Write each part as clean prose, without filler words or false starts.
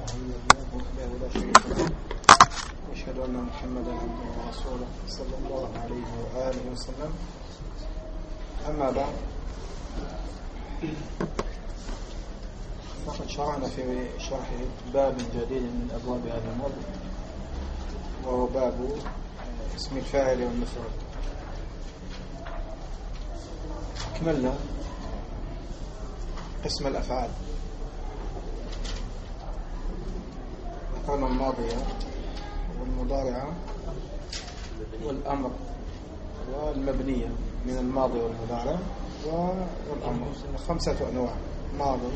لله وحده لا شريك له وأشهد أن محمدا عبده ورسوله صلى الله عليه وآله وسلم. أما بعد، فقد شرعنا في شرح باب جديد من أبواب هذا الموضوع، وهو باب اسم الفاعل والمفعول. أكملنا قسم الأفعال، ذكرنا الماضية والمضارعة والأمر والمبنية من الماضي والمضارع والأمر، 5 أنواع: ماضي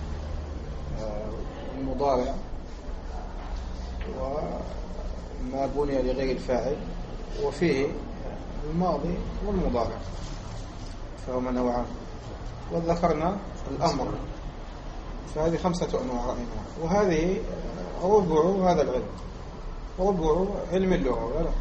والمضارع وما بني لغير الفاعل، وفيه الماضي والمضارع، فهما نوعان. وذكرنا الأمر، فهذه 5 أنواع رأينا، وهذه ربع هذا العلم، ربع علم اللغة. ولا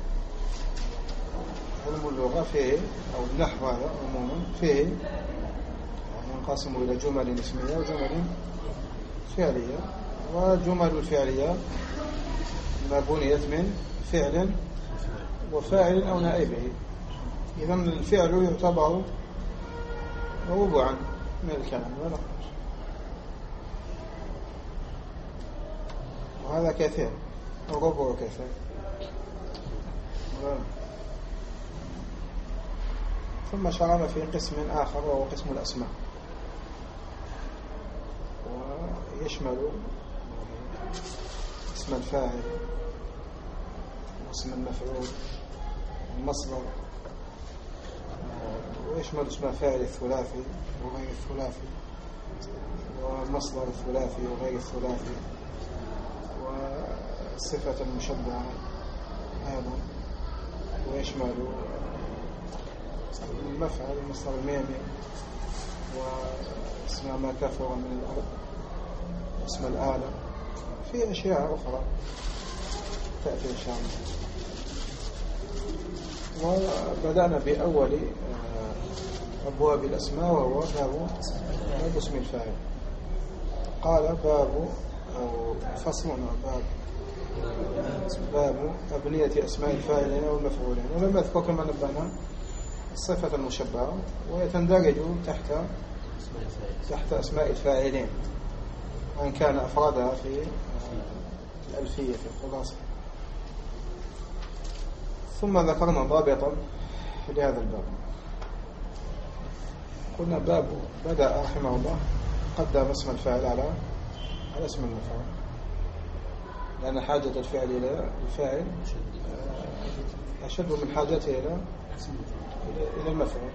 علم اللغة فيه أو النحو هذا عموما فيه ينقسم إلى جمل اسمية وجمل فعلية. وجمل الفعلية ما بنيت من فعل وفاعل أو نائبه، إذن الفعل يعتبر ربعا من الكلام، وهذا كثير، الربع كثير. ثم شرعنا في قسم آخر وهو قسم الأسماء، ويشمل اسم الفاعل واسم المفعول والمصدر، ويشمل اسم الفاعل الثلاثي وغير الثلاثي، والمصدر الثلاثي وغير الثلاثي، والصفة المشبهة أيضا، ويشمل المفعل المصدر الميمي، واسم ما كثر من الأرض، واسم الآلة، في أشياء أخرى تأتي إن شاء الله. وبدأنا بأول أبواب الأسماء، وهو باب اسم الفاعل. قال باب أو فصلنا باب أبنية أسماء الفاعلين والمفعولين، ولم أذكر كما نبهنا الصفة المشبهة، ويتندرج تحت أسماء الفاعلين، وإن كان أفرادها في الألفية في الخلاصة. ثم ذكرنا ضابطا لهذا الباب. قلنا باب بدأ رحمه الله قدم اسم الفاعل على اسم المفعول، لأن حاجة الفعل إلى الفاعل أشد من حاجته إلى المفعول،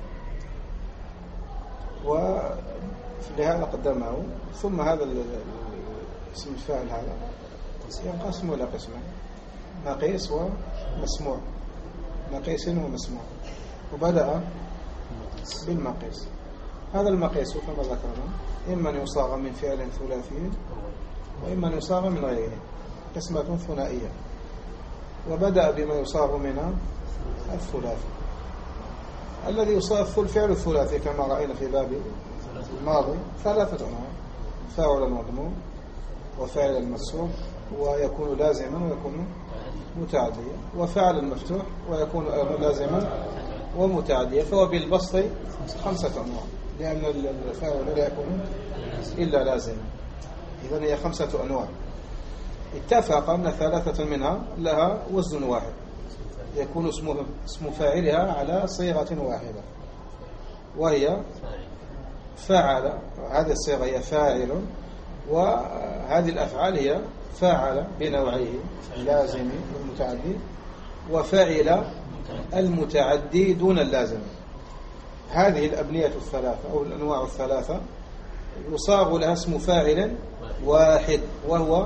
ولهذا قدمه. ثم هذا اسم الفاعل هذا ينقسم إلى قسمين: مقيس ومسموع، مقيس ومسموع. وبدأ بالمقيس. هذا المقيس كما ذكرنا إما أن يصاغ من فعل ثلاثي، وإما أن يصاغ من غيره، قسمة ثنائية. وبدأ بما يصاغ من الثلاثي، الذي يصاغ الفعل الثلاثي كما رأينا في باب الماضي 3 أنواع: فاعل المضموم، وفاعل المكسور، ويكون لازما ويكون متعديا، وفاعل المفتوح ويكون لازما ومتعديا. فهو بالبسط 5 أنواع، لأن الفاعل لا يكون إلا لازما. إذن هي 5 أنواع. اتفق أن 3 منها لها وزن واحد، يكون اسم فاعلها على صيغة واحدة، وهي فاعل. هذه الصيغة هي فاعل، وهذه الأفعال هي فاعل بنوعيه: لازم والمتعدي، وفاعل المتعدي دون اللازم. هذه الأبنية 3 أو الأنواع 3 يصاغ لها اسم فاعل واحد، وهو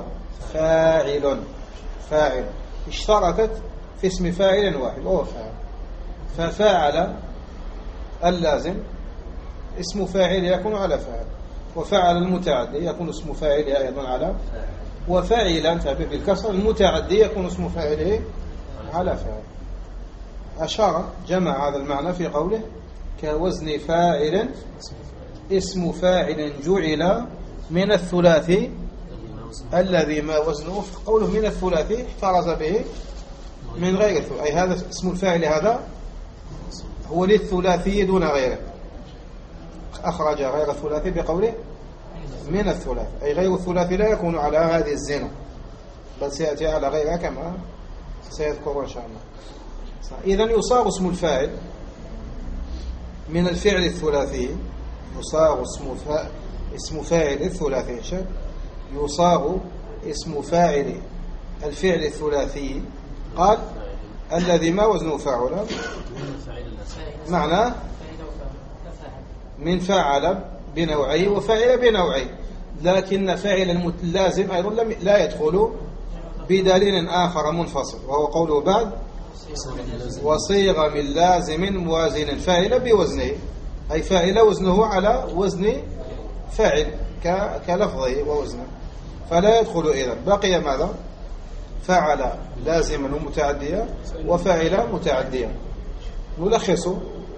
فاعل اشتركت في اسم فاعل واحد وهو فاعل. ففاعل اللازم اسم فاعل يكون على فاعل، وفاعل المتعدي يكون اسم فاعله أيضا على، وفاعل بالكسر المتعدي يكون اسم فاعله على فاعل. أشار جمع هذا المعنى في قوله: كوزن فاعل اسم فاعل جعل من الثلاثي الذي ما وزنه قوله من الثلاثي احترز به من غير الثلاثي، أي هذا اسم الفاعل هذا هو للثلاثي دون غيره، أخرج غير الثلاثي بقوله من الثلاثي، أي غير الثلاثي لا يكون على هذه الزنا بل سيأتي على غيرها كما سيذكر إن شاء الله. إذن يصاغ اسم الفاعل من الفعل الثلاثي، يصاغ اسم فاعل الثلاثي، يصاغ اسم فاعل الفعل الثلاثي. قال الذي ما وزنه فاعل، معناه من فعل بنوعي وفاعل بنوعي، لكن فاعل اللازم أيضا لا يدخل بدليل آخر منفصل، وهو قوله بعد وصيغ من لازم موازن فاعل بوزنه، أي فاعل وزنه على وزن فاعل كلفظه ووزنه، فلا يدخل. إذن بقي ماذا؟ فعل لازما ومتعديا وفاعل متعديا. نلخص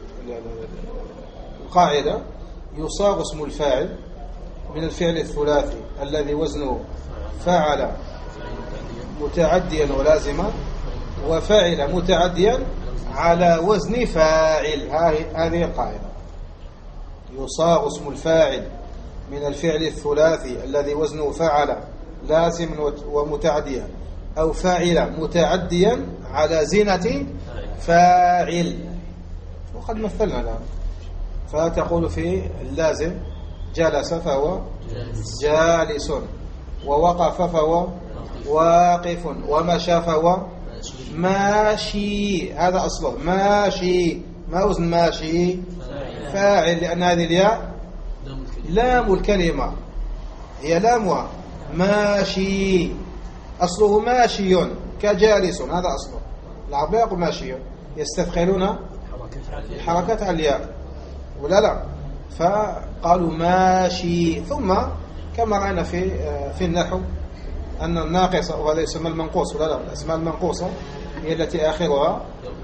القاعدة: يصاغ اسم الفاعل من الفعل الثلاثي الذي وزنه فعل متعديا ولازما، وفاعل متعديا على وزن فاعل. هذه القاعدة: يصاغ اسم الفاعل من الفعل الثلاثي الذي وزنه فعل لازما ومتعديا أو فاعل متعديا على زنة فاعل. وقد مثلنا الآن، فتقول في اللازم جلس فهو جالس، ووقف فهو واقف، ومشى فهو ماشي. هذا أصله ماشي. ما وزن ماشي؟ فاعل، لأن هذه الياء لام الكلمة، هي لامها ماشي. أصله ماشي كجالس، هذا أصله. العرب لا يقول ماشي، يستثقلون الحركات على الياء ولا لا، فقالوا ماشي. ثم كما رأينا في النحو أن الناقصة، وهذا يسمى المنقوص ولا لا، الأسماء المنقوصة هي التي آخرها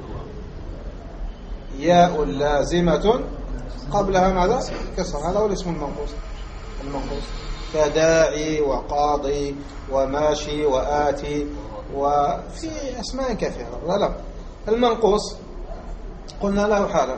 ياء لازمة قبلها ماذا؟ كسر. هذا هو الاسم المنقوص. كداعي وقاضي وماشي وآتي، وفي أسماء كثيرة. لا المنقوص قلنا له حالا: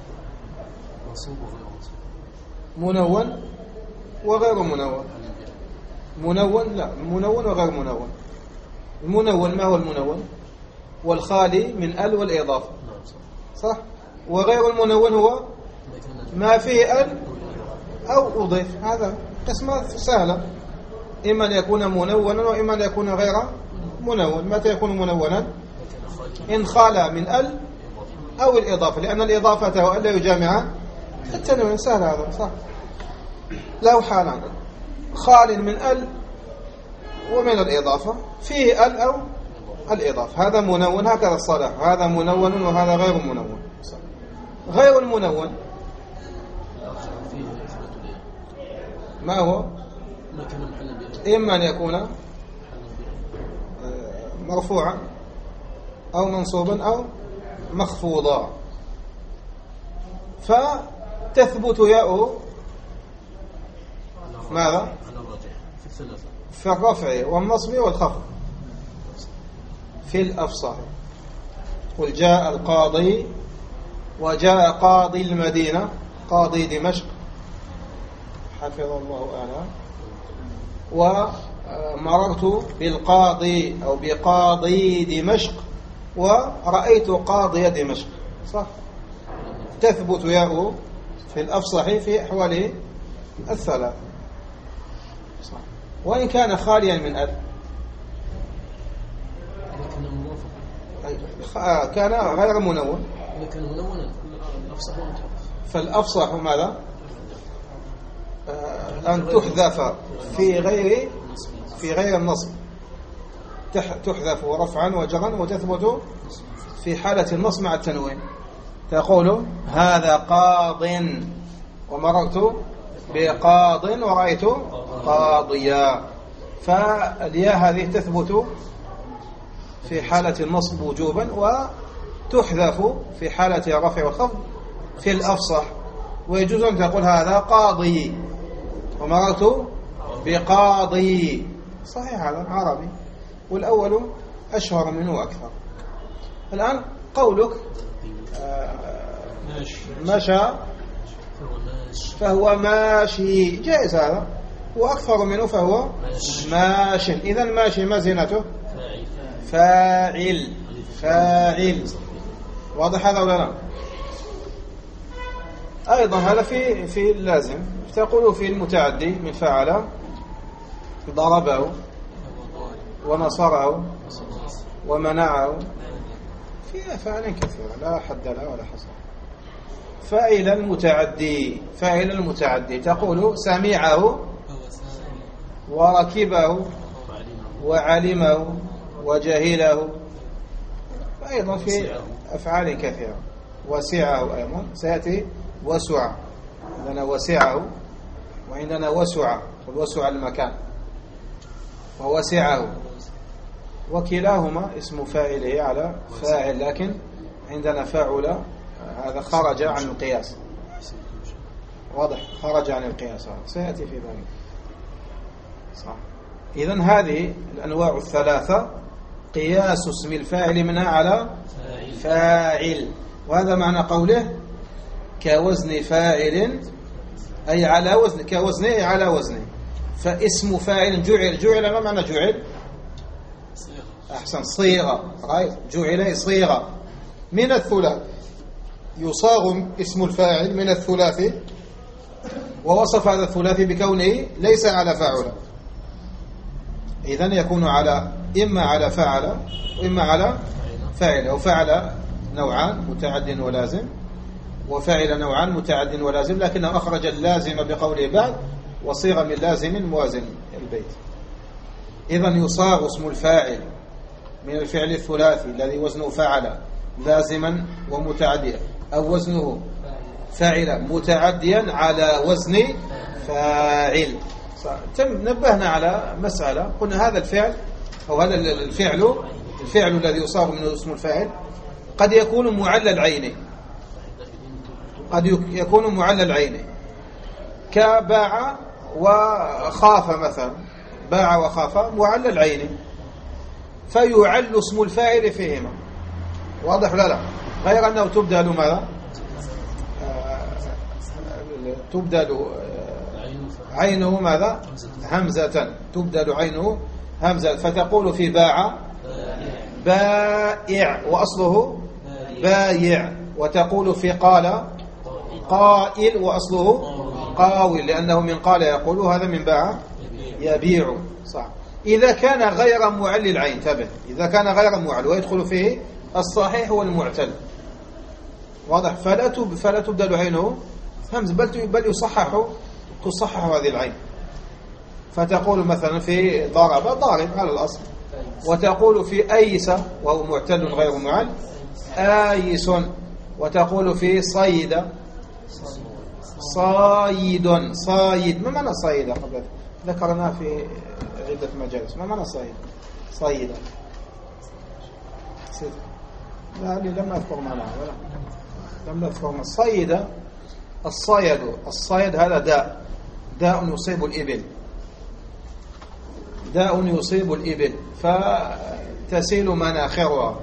منون وغير منون. منون لا، منون وغير منون. المنون ما هو المنون؟ والخالي من ال والإضافة، صح؟ وغير المنون هو ما فيه ال أو أضيف. هذا قسمة سهلة، إما أن يكون منونا وإما أن يكون غير منون. متى يكون منونا؟ إن خالى من ال أو الإضافة، لأن الإضافة وألا يجامع التنوين. سهل هذا، صح؟ له حالان: خال من ال ومن الإضافة، فيه ال أو الإضافة. هذا منون، هكذا الصلاح. هذا منون وهذا غير منون. غير المنون ما هو؟ إما أن يكون مرفوعا أو منصوبا أو مخفوضا، فتثبت ياء ماذا؟ في الرفع والنصب والخفض. في الأفصح: قل جاء القاضي، وجاء قاضي المدينة، قاضي دمشق حفظ الله أعلى، ومررت بالقاضي أو بقاضي دمشق، ورأيت قاضي دمشق، صح؟ تثبت ياء في الأفصح في أحواله الثلاث، صح؟ وإن كان خاليا من ال كان غير منون، فالأفصح ماذا؟ أن تحذف في غير النصب، تحذف رفعا وجرا، وتثبت في حالة النصب مع التنوين. تقول هذا قاض، ومررت بقاض ورأيت قاضيا. فالياء هذه تثبت في حالة النصب وجوبا، وتحذف في حالة الرفع والخفض في الأفصح. ويجوز أن تقول هذا قاضي ومررت بقاضي، صحيح هذا عربي، والأول أشهر منه وأكثر. الآن قولك مشى فهو ماشي جائز هذا، وأكثر منه فهو ماش. إذن ماشي ما زينته؟ فاعل. فاعل. واضح هذا ولا لا؟ أيضا هذا في اللازم. تقول في المتعدي من فعل ضربه ونصره ومنعه، في أفعال كثيرة لا حد لها ولا حصر. فاعل المتعدي. فاعل المتعدي تقول سمعه وركبه وعلمه وجهله، أيضا في أفعال كثيرة. وسعه أيضا سيأتي وسع، عندنا وسعه وعندنا وسع، والوسع المكان، ووسعه، وكلاهما اسم فاعله على فاعل، لكن عندنا فاعل هذا خرج عن القياس. واضح، خرج عن القياس، سيأتي في ذلك. صح. إذن هذه الأنواع الثلاثة قياس اسم الفاعل منها على فاعل، وهذا معنى قوله كوزن فاعل، أي على وزن، كوزنه أي على وزنه. فاسم فاعل جعل ما معنى جعل؟ أحسن، صيغة. جعل صيغة من الثلاث، يصاغ اسم الفاعل من الثلاثي، ووصف هذا الثلاثي بكونه ليس على فاعل، إذن يكون على إما على فعل وإما على فاعل. وفعل نوعان متعد ولازم، وفاعل نوعان متعد ولازم، لكنه أخرج اللازم بقوله بعد وصيغ من لازم موازن البيت. إذن يصاغ اسم الفاعل من الفعل الثلاثي الذي وزنه فعل لازما ومتعديا، أو وزنه فاعل متعديا على وزن فاعل. نبهنا على مسألة، قلنا هذا الفعل أو هذا الفعل الذي يصاغ منه اسم الفاعل قد يكون معلل عيني، قد يكون معلل عيني، كباع وخاف مثلا. باع وخاف معلل عيني، فيعل اسم الفاعل فيهما. واضح ولا لا؟ غير أنه تبدل ماذا؟ تبدل عينه ماذا؟ همزة. تبدل عينه همزة، فتقول في باع بائع وأصله بايع، وتقول في قال قائل وأصله قاول، لأنه من قال يقول، هذا من باع يبيع. صح. إذا كان غير معل العين، تبه، إذا كان غير معل ويدخل فيه الصحيح والمعتل، واضح، فلا تبدل عينه همزة، بل تصحح هذه العين. فتقول مثلا في ضارب على الأصل، وتقول في أيس وهو معتل غير معل آيس، وتقول في صيد صايد. ما معنى صيد؟ قبل ذكرناه في عدة مجالس. ما معنى صيد؟ لا، لم أذكر معناه لم أذكر. صيد، الصيد هذا داء يصيب الإبل، داء يصيب الإبل فتسيل مناخرها،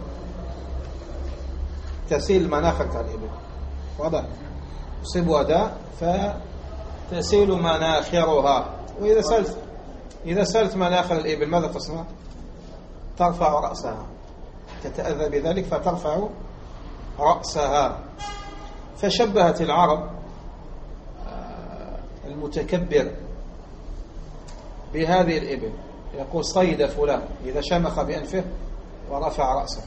تسيل مناخر الإبل، واضح، يصيبها داء فتسيل مناخرها. وإذا سلت مناخر الإبل ماذا تصنع؟ ترفع رأسها، تتأذى بذلك فترفع رأسها. فشبهت العرب المتكبر بهذه الإبل، يقول صيد فلان إذا شمخ بأنفه ورفع رأسه،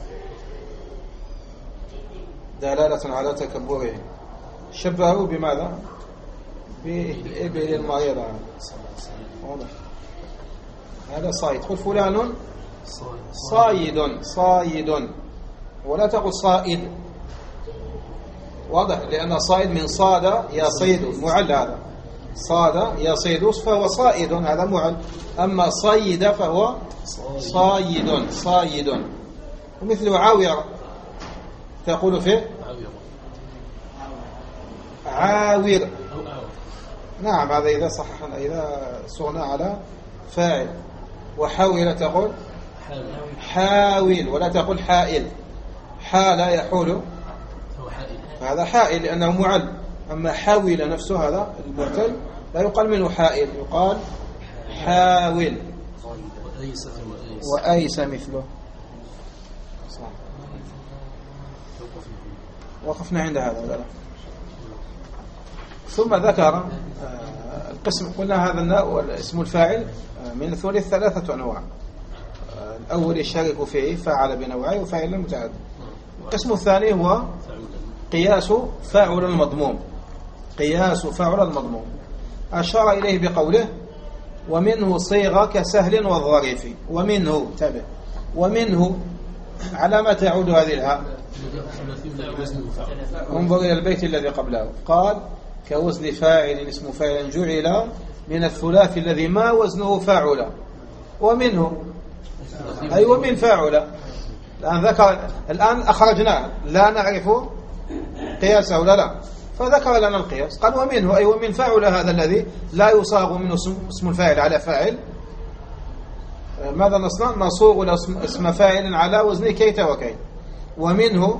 دلالة على تكبره. شبهه بماذا؟ بالإبل المريضة. واضح، هذا صيد. قل فلان صايد، ولا تقل صائد، واضح، لأن صائد من صاد يصيد، معل، هذا صاد يصيد فهو صائد، هذا معل. أما صيد فهو صايد. ومثل عاوير، تقول فيه عاوير. نعم، هذا إذا صححنا، إذا صغنا على فاعل. وحاول تقول حاول، ولا تقول حائل. حال يحول، هذا حائل لأنه معل. أما حاول نفسه هذا المعتل لا يقال منه حائل، يقال حاول. وأيس مثله. صح. وقفنا عند هذا ولا لا؟ ثم ذكر القسم، قلنا هذا النوع اسم الفاعل من الثلاث 3 أنواع. الأول يشارك فيه فاعل بنوعين وفاعل متعدد. القسم الثاني هو قياس فاعل المضموم. قياس فاعل المضموم أشار إليه بقوله ومنه صيغة كسهل والظريف. ومنه تابع، ومنه على ما تعود هذه الهاء؟ انظر إلى البيت الذي قبله، قال كوزن فاعل اسم فاعل جعل من الثلاث الذي ما وزنه فاعل. ومنه أي ومن فاعل. الآن ذكر، الآن أخرجناه لا نعرف قياسه ولا لا، فذكر لنا القياس. قال ومنه أي ومن فاعل هذا الذي لا يصاغ منه اسم الفاعل على فاعل. ماذا نصنع؟ نصوغ اسم فاعل على وزن كيت وكيت. ومنه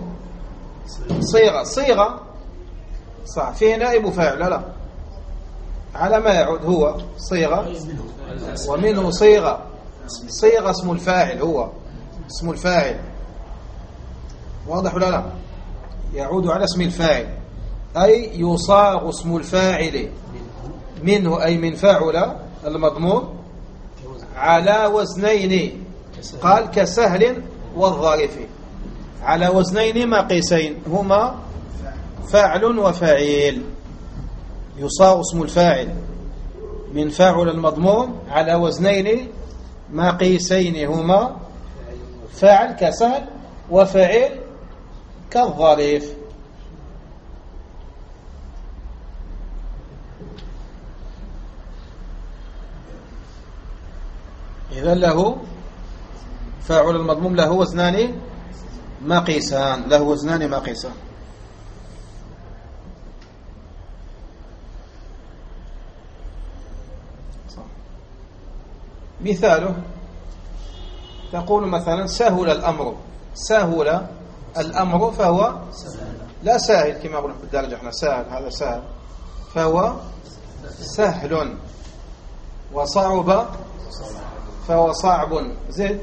صيغة صح فيه نائب فاعل لا على ما يعود هو صيغة. ومنه صيغة اسم الفاعل، هو اسم الفاعل واضح ولا لا؟ يعود على اسم الفاعل، أي يصاغ اسم الفاعل منه أي من فاعل المضموم على وزنين. قال كسهل والظريف، على وزنين مقيسين هما فاعل وفاعل. يصاغ اسم الفاعل من فاعل المضموم على وزنين مقيسين هما فاعل كسهل وفاعل كالظريف. إذن له فاعل المضموم له وزنان مقيسان، له وزنان مقيسان. مثاله تقول مثلا سهل الأمر. سهل الأمر فهو لا سهل كما قلنا بالدرجة احنا سهل، هذا سهل فهو سهل. وصعب فهو صعب. زد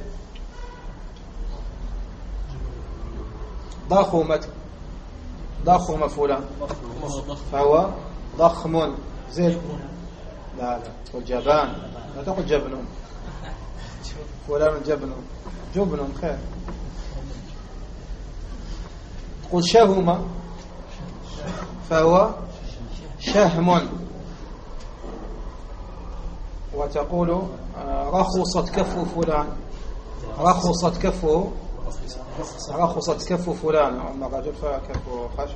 ضخم فلان فهو ضخم. زد لا تقول جبان، لا تقول جبن. فلان جبن خير. تقول شهم فهو شهم. وتقول رخصت كف فلان، رخصت كف فلان. أما رجل فكفه خشب.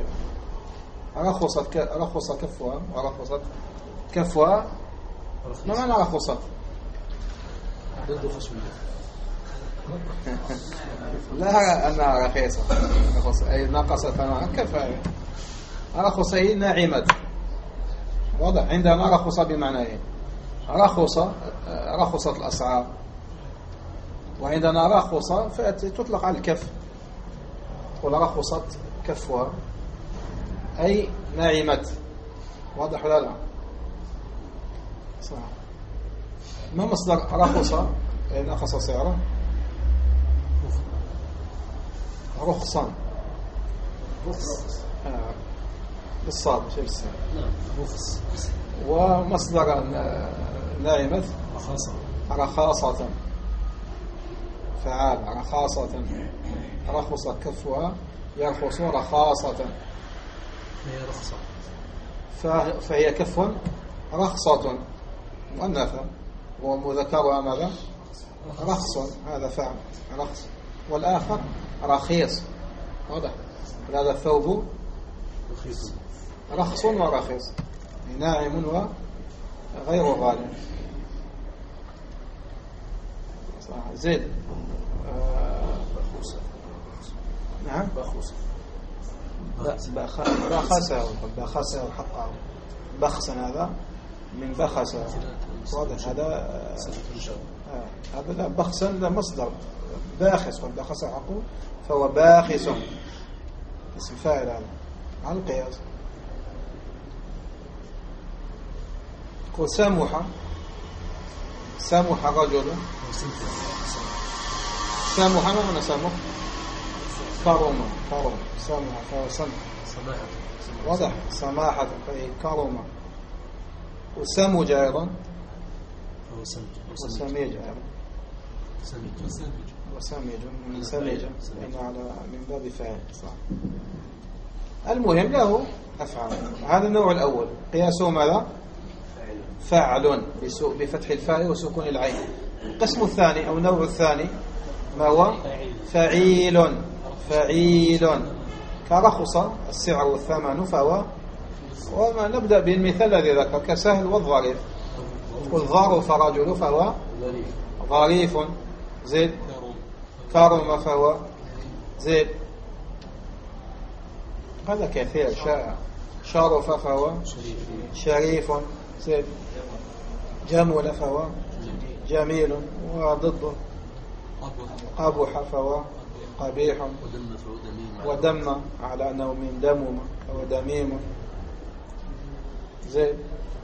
رخص كفها ورخصت كفها. ما معنى رخصت؟ ضد خشب. لا أنها رخيصة. أي نقصت أنا كفاية. رخص هي ناعمة. واضح. عندنا رخص بمعنى رخصت الأسعار. وعندنا رخص فتطلق على الكف. تقول رخصت كفها أي ناعمة. واضح ولا لا؟ صح. ما مصدر رخص؟ نقص سعره. رخصا بالصاد شيء بالسين. رخص. ومصدر ناعمة رخاصة. فعال رخاصة. رخص كفها يرخص رخاصة. هي رخصة. فهي كف رخصة مؤنثة ومذكرها ماذا؟ رخص. هذا فعل رخص. والآخر رخيص. واضح. هذا الثوب رخص ورخيص، ناعم وغير غالي. زيد نعم بخسه حقه. بخسا هذا من بخسه. واضح. هذا هذا لا، بخسا لا مصدر، باخس، والبخس عقول فهو باخس، اسم فاعل هذا على القياس. يقول سمح، سمح رجل، سمح ما معنى سمح؟ كرم، كرم، سمح فهو سمح، واضح، سماحة فهي كرم. وسمج أيضا وسميج أيضا، وسميج من سميج من باب فاعل، صح. المهم له أفعال. هذا النوع الأول قياسه ماذا؟ فاعل بفتح الفاء وسكون العين. القسم الثاني أو النوع الثاني ما هو؟ فعيل، فعيل كرخص السعر والثمن فهو. وما نبدأ بالمثال الذي ذكر كسهل والظريف. قل ظرف رجل فهو ظريف. زيد كرم فهو زيد. هذا كثير. شرف فهو شريف. زيد جمل فهو جميل. وضده قبح فهو قبيح. ودم على أنه من دمم فهو دميم. زيد.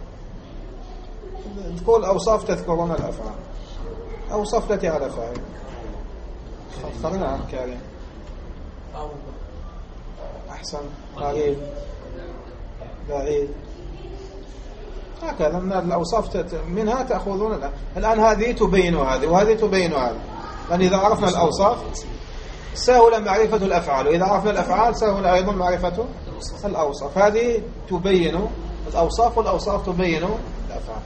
تقول أوصاف تذكرون الأفعال، أوصاف التي على فاعل خفرنا كريم. أحسن. قريب، بعيد، هكذا من الأوصاف منها تأخذون. الآن هذه تبين هذه وهذه تبين هذه، لأن إذا عرفنا الأوصاف سهل معرفة الأفعال، وإذا عرفنا الأفعال سهل أيضا معرفة الأوصاف. هذه تبين الأوصاف والأوصاف تبين الأفعال.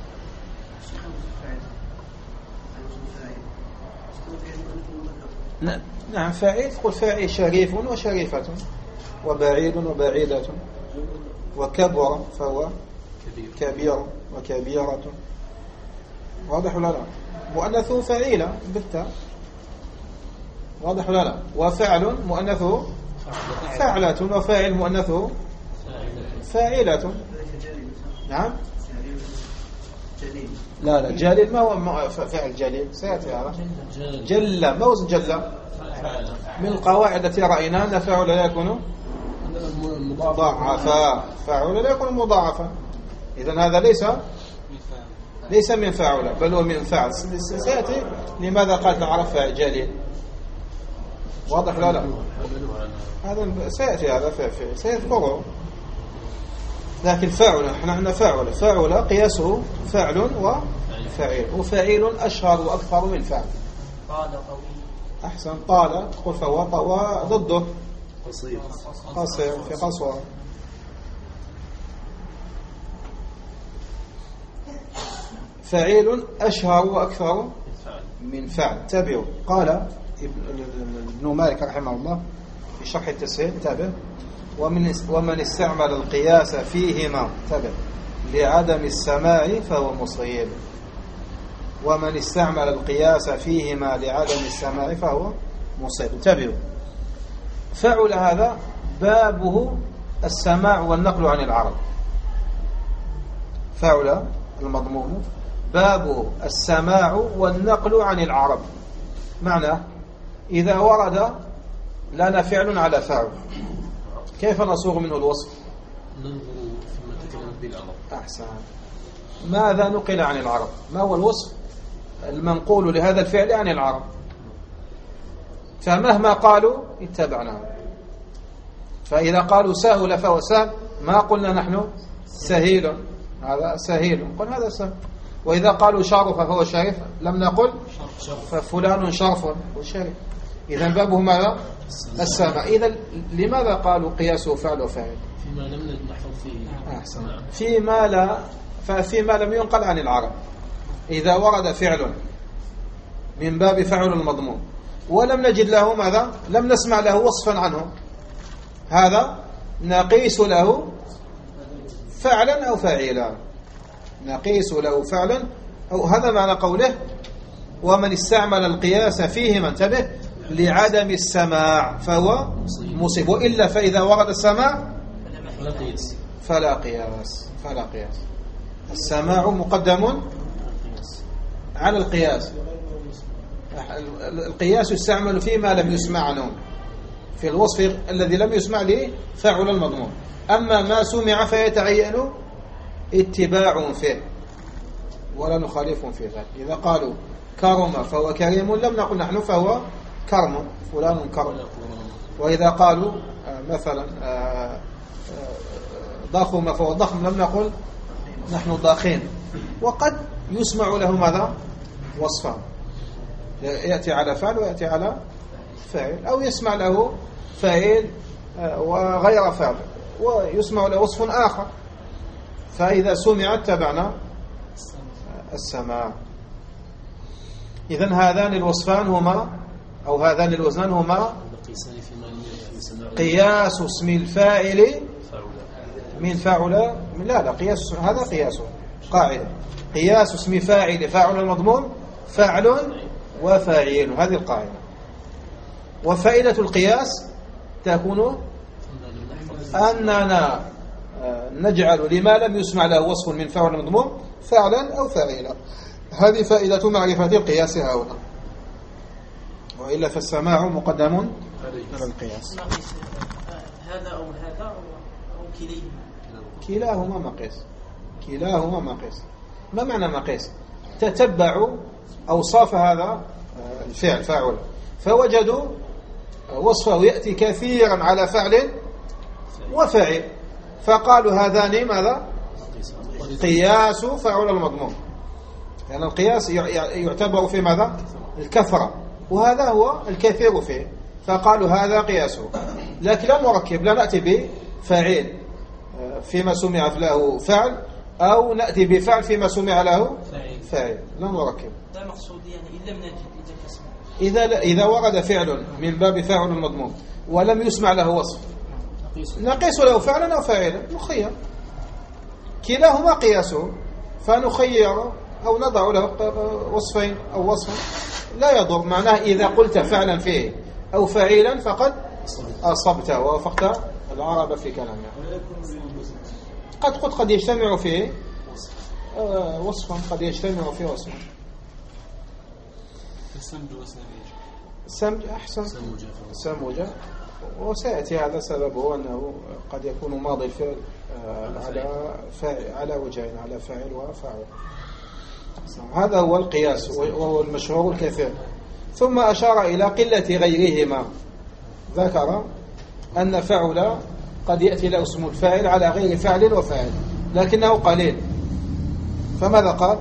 نعم. فاعل تقول فاعل شريف وشريفة، وبعيد وبعيدة، وكبر فهو كبير وكبيرة. واضح ولا لا؟ مؤنثه فعيلة بالتاء. واضح ولا لا؟ وفعل مؤنثه فعلة، وفاعل مؤنثه فاعلة. نعم. لا جليل ما هو فعل جليل، سيأتي هذا. جل ما وزن جل؟ من القواعد التي رأينا أن فاعل لا يكون مضاعفا، فاعل لا يكون مضاعفا. إذن هذا ليس من فاعل بل هو من فعل. سيأتي لماذا قال نعرف فاعل جليل. واضح لا؟ هذا سيأتي، هذا فاعل سيذكره. لكن فاعل احنا عندنا فاعل قياسه فعل وفاعل، وفاعل أشهر وأكثر من فعل. أحسن. طال قل فهو ضده قصير في قصوى. فاعل أشهر وأكثر من فعل. تابعوا. قال ابن مالك رحمه الله في شرح التسهيل، تابع: ومن استعمل القياس فيهما، تابع، لعدم السماع فهو مصيب. ومن استعمل القياس فيهما لعدم السماع فهو مصيب. تابعوا. فعل هذا بابه السماع والنقل عن العرب. فعل المضمون بابه السماع والنقل عن العرب. معنى إذا ورد لنا فعل على فاعل كيف نصوغ منه الوصف؟ ننظر فيما تكلمت به العرب. أحسن. ماذا نقل عن العرب؟ ما هو الوصف المنقول لهذا الفعل عن العرب؟ فمهما قالوا اتبعناه. فإذا قالوا سهل فهو سهل، ما قلنا نحن سهيل، هذا سهيل، قل هذا سهل. وإذا قالوا شرف فهو شرف، لم نقل ففلان شرف وشرف. إذا بابه ماذا؟ السماع. إذا لماذا قالوا قياسه فعل وفاعل؟ فيما لم نحفظ فيه. أحسن. فيما لم ينقل عن العرب. إذا ورد فعل من باب فعل المضمون ولم نجد له ماذا؟ لم نسمع له وصفا عنه، هذا نقيس له فعلا أو فاعلا. نقيس له فعلا أو، هذا معنى قوله ومن استعمل القياس فيهما، انتبه، لعدم السماع فهو مصيب. وإلا فإذا ورد السماع فلا قياس. السماع مقدم على القياس. القياس يستعمل فيما لم يسمع عنه، في الوصف الذي لم يسمع له فاعل المضمون. أما ما سمع فيتعين اتباع فيه ولا نخالف في ذلك. إذا قالوا كرم فهو كريم لم نقل نحن فهو كرم، فلان كرم. وإذا قالوا مثلا ضخم فهو ضخم لم نقل نحن ضاخين. وقد يسمع له ماذا؟ وصفان، يأتي على فعل ويأتي على فاعل، أو يسمع له فاعل وغير فعل ويسمع له وصف آخر، فإذا سمع اتبعنا السماع. إذن هذان الوصفان هما أو هذان الوزنان هما قياس اسم الفاعل من فاعل، لا قياس، هذا قياس قاعدة، قياس اسم فاعل فاعل المضمون فاعل وفاعل، هذه القاعدة. وفائدة القياس تكون أننا نجعل لما لم يسمع له وصف من فاعل المضمون فعلا أو فاعلا. هذه فائدة معرفة القياس هنا، وإلا فالسماع مقدم على القياس. هذا أو هذا أو كلاهما مقيس، كلاهما مقيس. ما معنى مقيس؟ تتبعوا أوصاف هذا الفعل فاعل فوجدوا وصفه يأتي كثيرا على فعل وفاعل، فقالوا هذان ماذا؟ قياس فاعل المضمون، لأن يعني القياس يعتبر في ماذا؟ الكثرة، وهذا هو الكثير فيه، فقالوا هذا قياسه. لكن لا نركب، لا نأتي بفاعل فيما سمع له فعل، أو نأتي بفعل فيما سمع له فاعل، لا نركب. ده مقصود يعني إن لم نجد إذا ورد فعل من باب فاعل المضمون ولم يسمع له وصف نقيس له فعلا أو فاعلا، نخير، كلاهما قياسه، فنخير أو نضع له وصفين أو وصفا لا يضر. معناه إذا قلت فعلا فيه أو فاعلا فقد أصبت ووافقت العرب في كلامها. قد يجتمع فيه وصفا، قد يجتمع فيه وصفا. السمج أحسن، سموجة، وسيأتي هذا سببه أنه قد يكون ماضي الفعل على وجهين، على فاعل وفاعل. هذا هو القياس وهو المشهور الكثير. ثم أشار إلى قلة غيرهما، ذكر أن فعل قد يأتي له اسم الفاعل على غير فعل وفاعل لكنه قليل. فماذا قال؟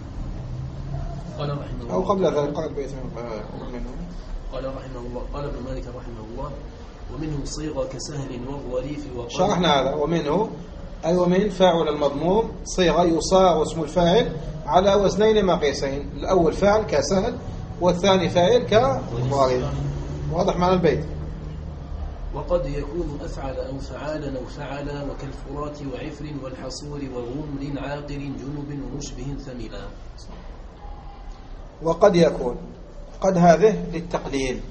أو قبل ذلك قال بيت منه. قال رحمه الله، قال ابن مالك رحمه الله: ومنه صيغة كسهل والظريف شرحنا هذا. ومنه أي ومن فاعل المضموم صيغة يصاغ اسم الفاعل على وزنين مقيسين، الأول فاعل كسهل والثاني فاعل كظريف. واضح معنى البيت. وقد يكون أفعل أو فعالا أو فعلا، وكالفرات وعفر والحصور وغمر عاقر جنب ومشبه ثملا. وقد يكون، قد هذه للتقليل،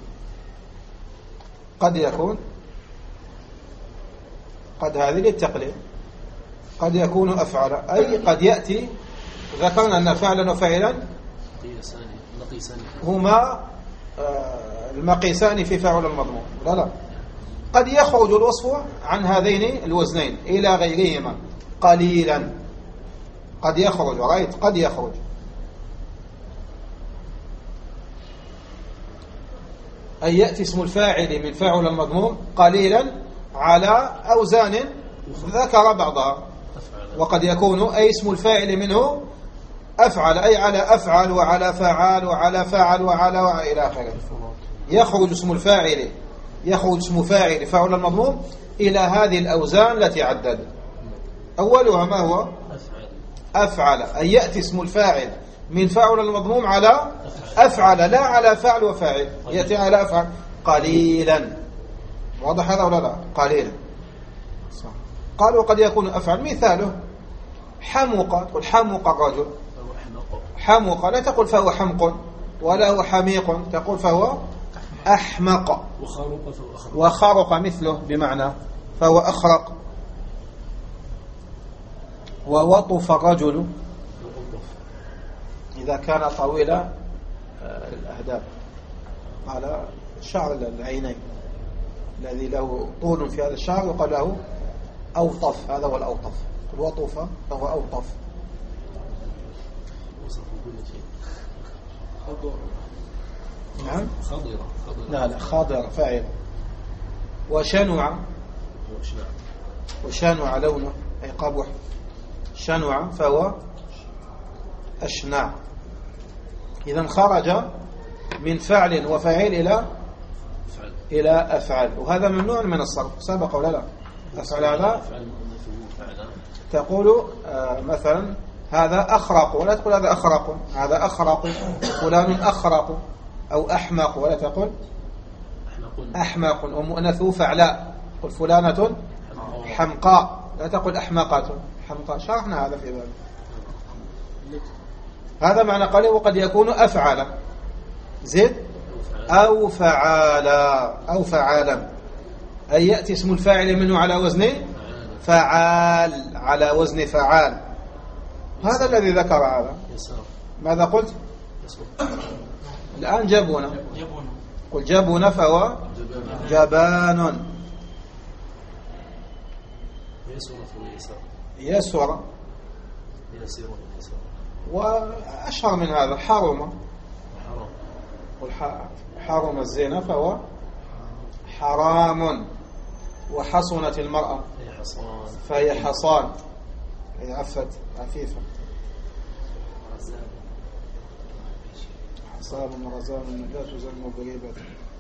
قد يكون، قد هذه للتقليل، قد يكون أفعل أي قد يأتي. ذكرنا أن فعلا وفعلا هما المقيسان في فاعل المضمون، لا قد يخرج الوصف عن هذين الوزنين إلى غيرهما قليلا، قد يخرج، رأيت قد يخرج. أي يأتي اسم الفاعل من فاعل المضموم قليلا على أوزان ذكر بعضها. وقد يكون أي اسم الفاعل منه أفعل، أي على أفعل وعلى فعال وعلى فعل وعلى إلى آخره. يخرج اسم الفاعل، يخرج اسم فاعل فاعل المضموم إلى هذه الأوزان التي عدد. أولها ما هو؟ أفعل، أي يأتي اسم الفاعل من فاعل المضموم على أفعل، لا على فعل وفاعل، يأتي على أفعل قليلا. واضح هذا ولا لا؟ قليلا. قالوا قد يكون أفعل، مثاله حمق، تقول حمق الرجل، حمق، لا تقول فهو حمق، ولا هو حميق، تقول فهو أحمق. وخرق مثله بمعنى فهو أخرق. ووطف الرجل إذا كان طويلا الأهداب، قال شعر العينين الذي له طول في هذا الشعر يقال له أوطف، هذا هو الأوطف، الوطف فهو أوطف. نعم لا خاضرة فاعل. وشنع لونه أي قبح، شنع فهو أشنع. إذن خرج من فعل وفاعل إلى أفعل، وهذا ممنوع من الصرف، سبق ولا لا؟ أفعل هذا تقول مثلا هذا أخرق، ولا تقول هذا أخرق، هذا أخرق، فلان أخرق، أو أحمق، ولا تقول أحمق، ومؤنثه فعلاء، قل فلانة حمقاء، لا تقول أحمقة حمقاء، شرحنا هذا في باب. هذا معنى قوله وقد يكون أفعل زد أو فعالا، أو فعالا أي يأتي اسم الفاعل منه على وزن فعال، على وزن فعال. هذا الذي ذكر هذا. ماذا قلت؟ الآن جبونا، قل جبونا فهو جبان. يسر، وأشهر من هذا حرم، قل حرم الزنا فهو حرام. وحصنت المرأة فهي حصان، هي عفت عفيفة. حصان رزان لا تزن بريبة.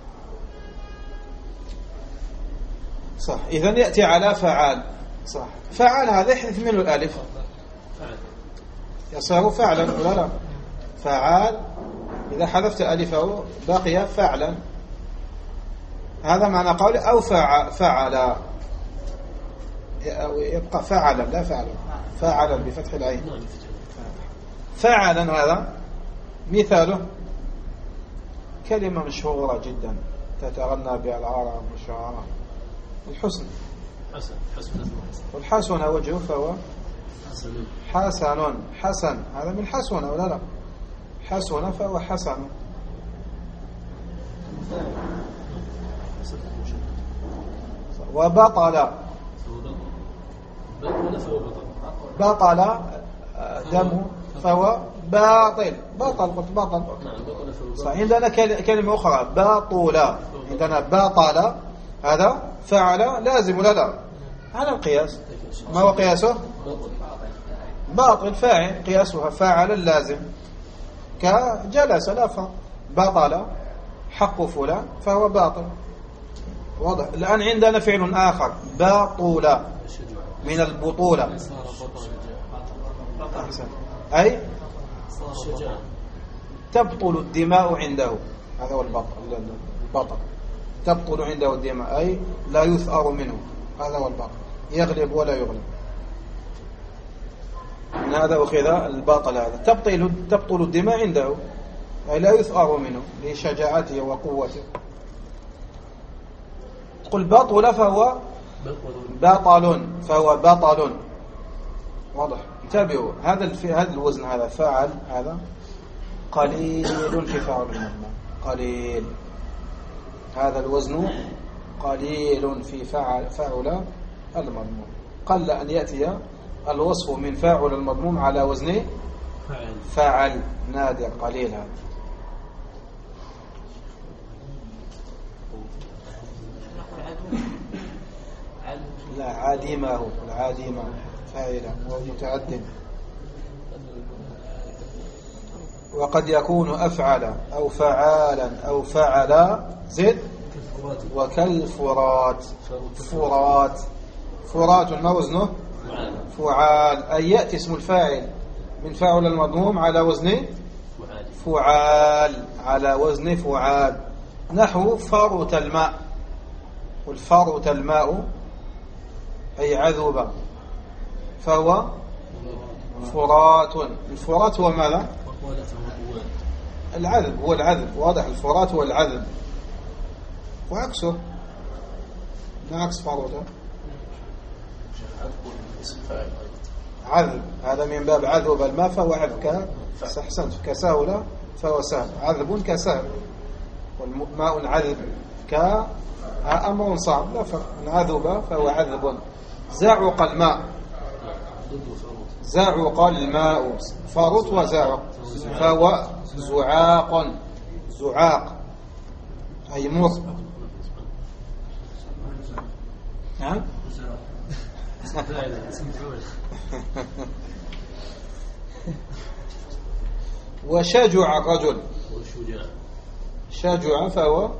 صح. إذن يأتي على فعال. صح. فعال هذا يحذف منه الألف يصير فعلا ولا لا؟ فعال إذا حذفت ألفه بقي فعلا. هذا معنى قول أو فعل، يبقى فعلا لا فعلا، فعلا بفتح العين. فعلا هذا مثاله كلمة مشهورة جدا تتغنى بها العرب والشعراء، الحسن. والحسن وجهه فهو حسن. حسن هذا من حسن ولا لا؟ حسن فهو حسن. وبطل، بطل دمه فهو باطل. بطل، قلت باطل. عندنا كلمة أخرى باطل، عندنا باطل هذا فعل لازم ولا لا؟ على القياس. ما هو قياسه؟ باطل فاعل، قياسها فاعل اللازم، كجلس لا فرق. بطل حق فلان فهو باطل. واضح. الآن عندنا فعل آخر باطولة من البطولة، أي تبطل الدماء عنده، هذا هو البطل. تبطل عنده الدماء أي لا يثأر منه، هذا هو البطل، يغلب ولا يغلب. من هذا أخذ الباطل. هذا تبطل الدماء عنده أي لا يثأر منه لشجاعته وقوته. قل بطل فهو بطل، فهو بطل. واضح. انتبهوا، هذا الوزن هذا فاعل، هذا قليل في فاعل المضموم، قليل. هذا الوزن قليل في فاعل المضموم. قل أن يأتي الوصف من فاعل المضموم على وزن فاعل، نادر قليل. هذا لا عادمه، العادمة فاعلا ومتعد. وقد يكون أفعل أو فعالا أو فعلا زد وكالفرات. فرات ما وزنه فعال، أي يأتي اسم الفاعل من فاعل المضموم على وزن فعال، على وزن فعال. نحو فرط الماء، والفرط الماء أي عذوبة فهو فرات. الفرات هو ماذا؟ العذب، هو العذب. واضح. الفرات هو العذب وعكسه، ما عكس فروته عذب. هذا من باب عذب الماء فهو عذب، أحسنت، كسهولة فهو سهل. عذب كسهل، والماء عذب كأمر صعب، لا فرق. عذب فهو عذب. زعق الماء، زعق الماء، فرط وزعق، فهو زعاق. زعاق أي مر. نعم. وشجع الرجل، شجع فهو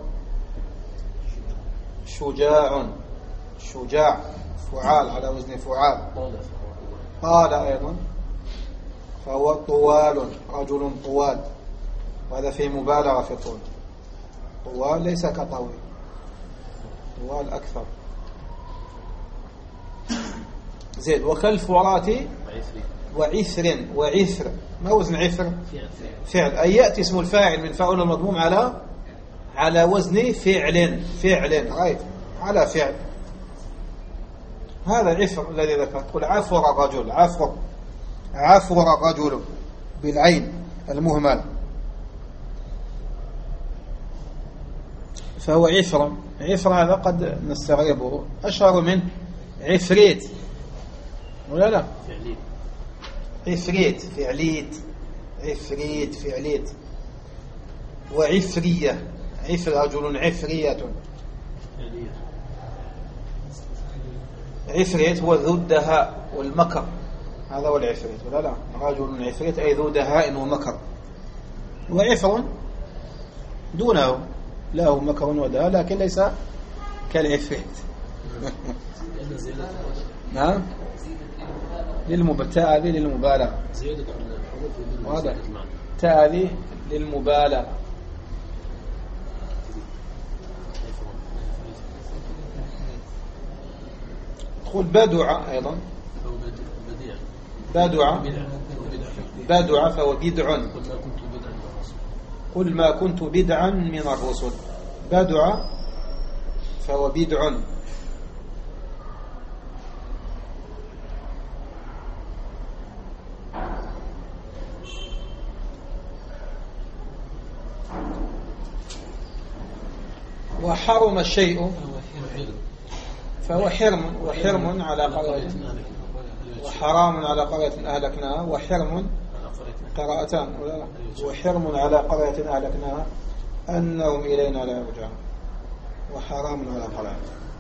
شجاع. شجاع فعال على وزن فعال. طال أيضا فهو طوال، رجل طوال، وهذا فيه مبالغة في الطول. طوال ليس كطويل، طوال أكثر. زيد. وكالفرات وعثر. وعثر ما وزن عثر؟ فعل. أي يأتي اسم الفاعل من فاعل المضموم على وزن فعل. فعل رأيت على فعل. هذا عفر الذي ذكرت. تقول عفر الرجل، عفر، عفر الرجل بالعين المهمل، فهو عفر. عفر هذا قد نستغربه، أشهر من عفريت ولا لا؟ عفريت، فعليت، عفريت، فعليت. وعفرية، عفر رجل، عفرية. عفريت هو ذو الدهاء والمكر، هذا هو العفريت ولا لا؟ رجل عفريت أي ذو دهاء ومكر. وعفر دونه، له مكر ودهاء لكن ليس كالعفريت. نعم. تاء هذه للمبالغة، وهذا تاء هذه للمبالغة. تقول بدع أيضا، بدع، بدع فهو بدع. قل ما كنت بدعا من الرسل. بدع فهو بدع. وحرم الشيء فهو حرم. وحرم على قرية، وحرام على قرية أهلكناها، وحرم قراءتان. وحرم على قرية أهلكناها أنهم إلينا لا يرجعون. وحرام على قرية.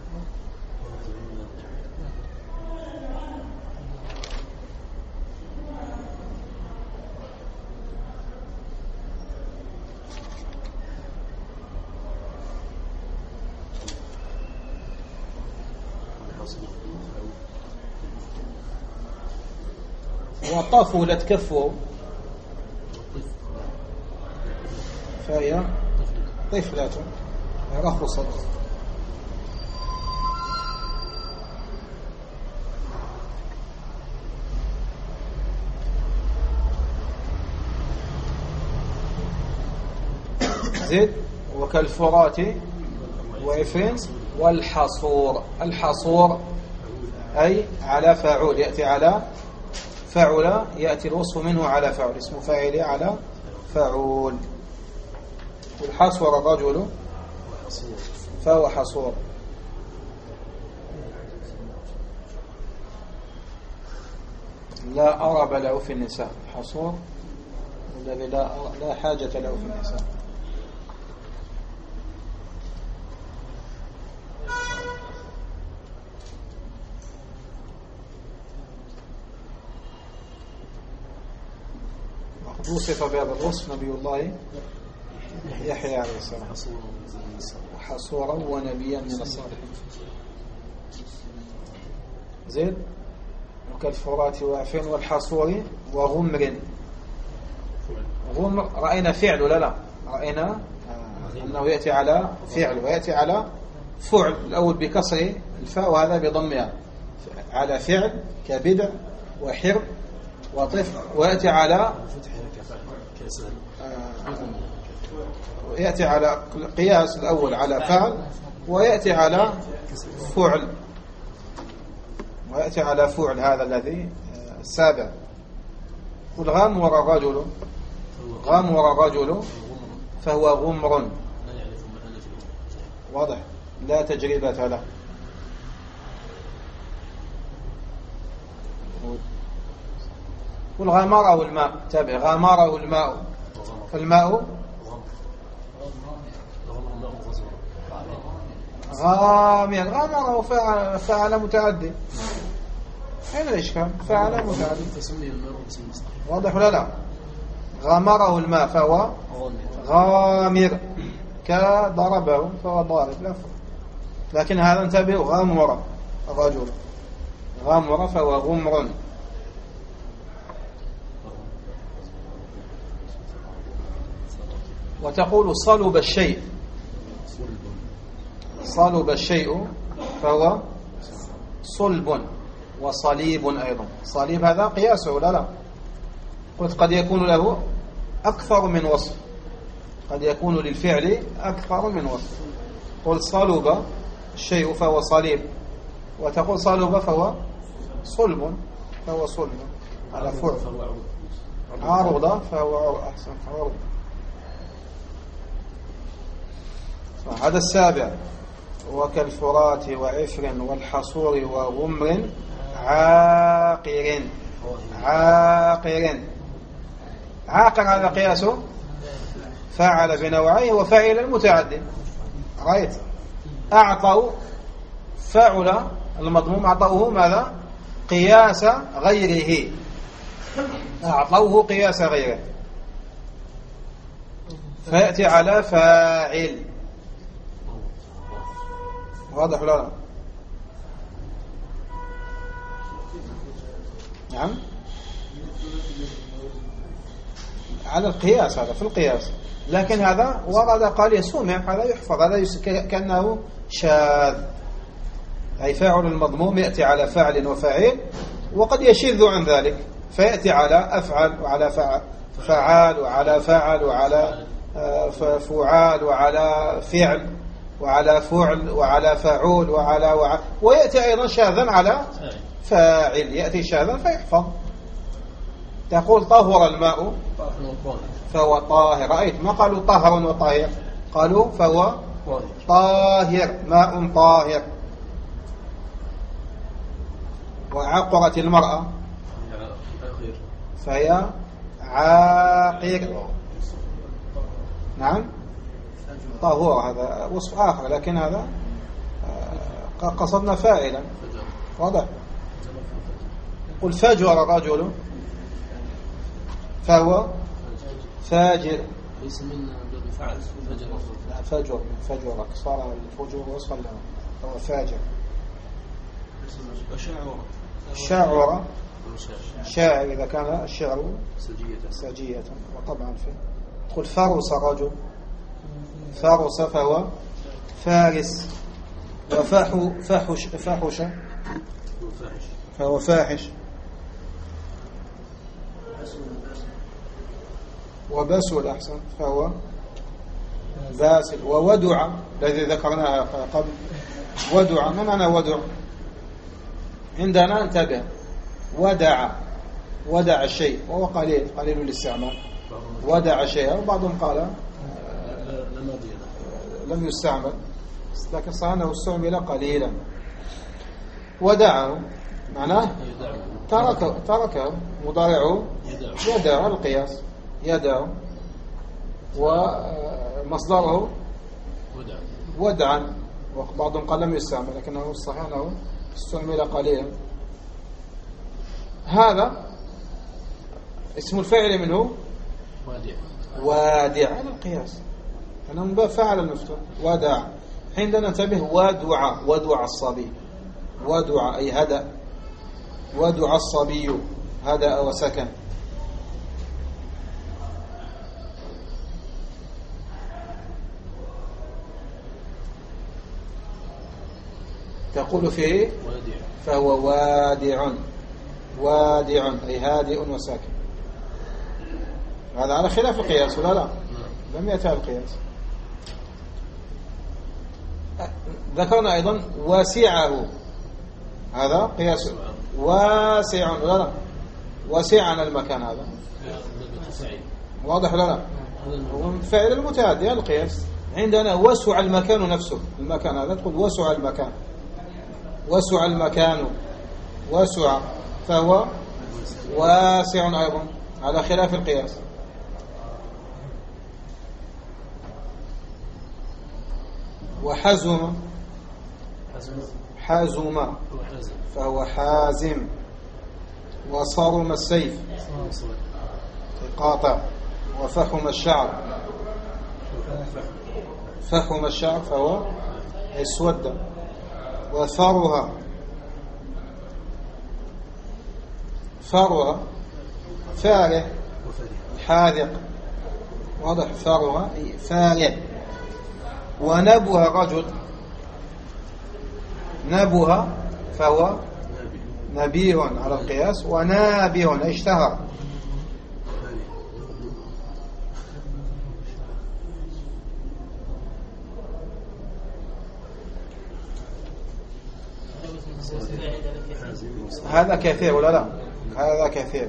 وطفلت كفه فهي طفلة، رخصت. زيد. وكالفرات وعفرين والحصور. الحصور أي على فاعول، يأتي على فعل، يأتي الوصف منه على فعل، اسم فاعل على فعول. والحصور الرجل فهو حصور. لا أرب له في النساء. حصور الذي لا حاجة له في النساء. وصف بهذا الوصف نبي الله يحيى عليه السلام حصورا ونبيا من الصالحين. زين. وكالفرات وعفين والحصور وغمر. غمر رأينا فعل ولا لا؟ رأينا أنه يأتي على فعل ويأتي على فعل، الأول بكسر الفاء وهذا بضمها، على فعل كبدع وحرب وطفل، ويأتي على يأتي على قياس الأول على فعل، ويأتي على فعل، ويأتي على فعل هذا الذي السابع. والغام وراء الرجل غمر الرجل فهو غمر. لا يعرف محل في واضح، لا تجربة له. والغمره الماء، تابع، غمره الماء، فالماء غامر. غمره فعل متعدي، أين الإشكال؟ فعل متعدي. واضح ولا لا؟ غمره الماء فهو غامر، كضربه فهو ضارب، لا فرق. لكن هذا انتبه، غمر الرجل، غمر فهو غمر. وتقول صلب الشيء، صلب الشيء فهو صلب وصليب أيضا. صليب هذا قياسه ولا لا؟ قلت قد يكون له أكثر من وصف، قد يكون للفعل أكثر من وصف. قل صلب الشيء فهو صليب، وتقول صلب فهو صلب، فهو صلب على فعل. عرض فهو أحسن، عرض. هذا السابع. وكالفرات وعفر والحصور وغمر عاقر. عاقر، عاقر هذا قياسه فعل بنوعيه وفعل المتعدي. رأيت؟ أعطوا فعل المضموم، أعطوه ماذا؟ قياس غيره، أعطوه قياس غيره، فيأتي على فاعل. واضح ولا لا؟ نعم، على القياس، هذا في القياس. لكن هذا ورد قال يسمع، هذا يحفظ، هذا كأنه شاذ. أي فاعل المضموم يأتي على فاعل وفاعل، وقد يشذ عن ذلك فيأتي على أفعل وعلى فعال وعلى فعل وعلى فعال وعلى فعل وعلى فعل وعلى فعول ويأتي أيضا شاذا على فاعل، يأتي شاذا فيحفظ. تقول طهر الماء فهو طاهر. رأيت؟ ما قالوا طهر وطاهر، قالوا فهو طاهر، ماء طاهر. وعقرت المرأة فهي عاقر. نعم، طهور هذا وصف آخر، لكن هذا قصدنا فاعلا. واضح؟ قل فجر الرجل فهو فاجر. ليس من فعل فجر، فجر صار الفجور وصفا له، فهو فاجر. شاعر، شاعر إذا كان الشعر سجية، وطبعا فيه. قل فرس الرجل، فرس فهو فارس. وفاحش فهو فاحش. وبسل أحسن فهو باسل. وودع الذي ذكرناها قبل، ودع، ما معنى ودع؟ عندنا انتبه، ودع الشيء، وهو قليل الاستعمال. ودع شيئا، وبعضهم قال لم يستعمل، لكن صار أنه استعمل قليلا. ودعه معناه تركه، مضارعه يدع، القياس يدع، ومصدره ودعا، وبعضهم قال لم يستعمل، لكنه الصحيح أنه استعمل قليلا. هذا اسم الفعل منه وادع على القياس، أنا من باب فعل المفتوح. ودع. عندنا انتبه، ودع الصبي، ودع أي هدأ، ودع الصبي هدأ وسكن. تقول فيه فهو وادع أي هادئ وساكن. هذا على خلاف القياس ولا لا؟ لم يأتي القياس. ذكرنا أيضا واسعه، هذا قياس واسع ولا لا؟ واسعنا المكان هذا. واضح لنا؟ هو فعل المتعدي القياس. عندنا وسع المكان نفسه، المكان هذا تقول وسع المكان، وسع المكان، وسع فهو واسع أيضا على خلاف القياس. وحزم، حازم فهو حازم. وصرم السيف قاطع. وفحم الشعر، فحم الشعر فهو اسود. وثرها، ثرها فارع حاذق، واضح؟ ثرها فارع. ونبه رجل، نبه فهو نبيه على القياس. ونابه أي اشتهر. هذا كثير ولا لا؟ هذا كثير.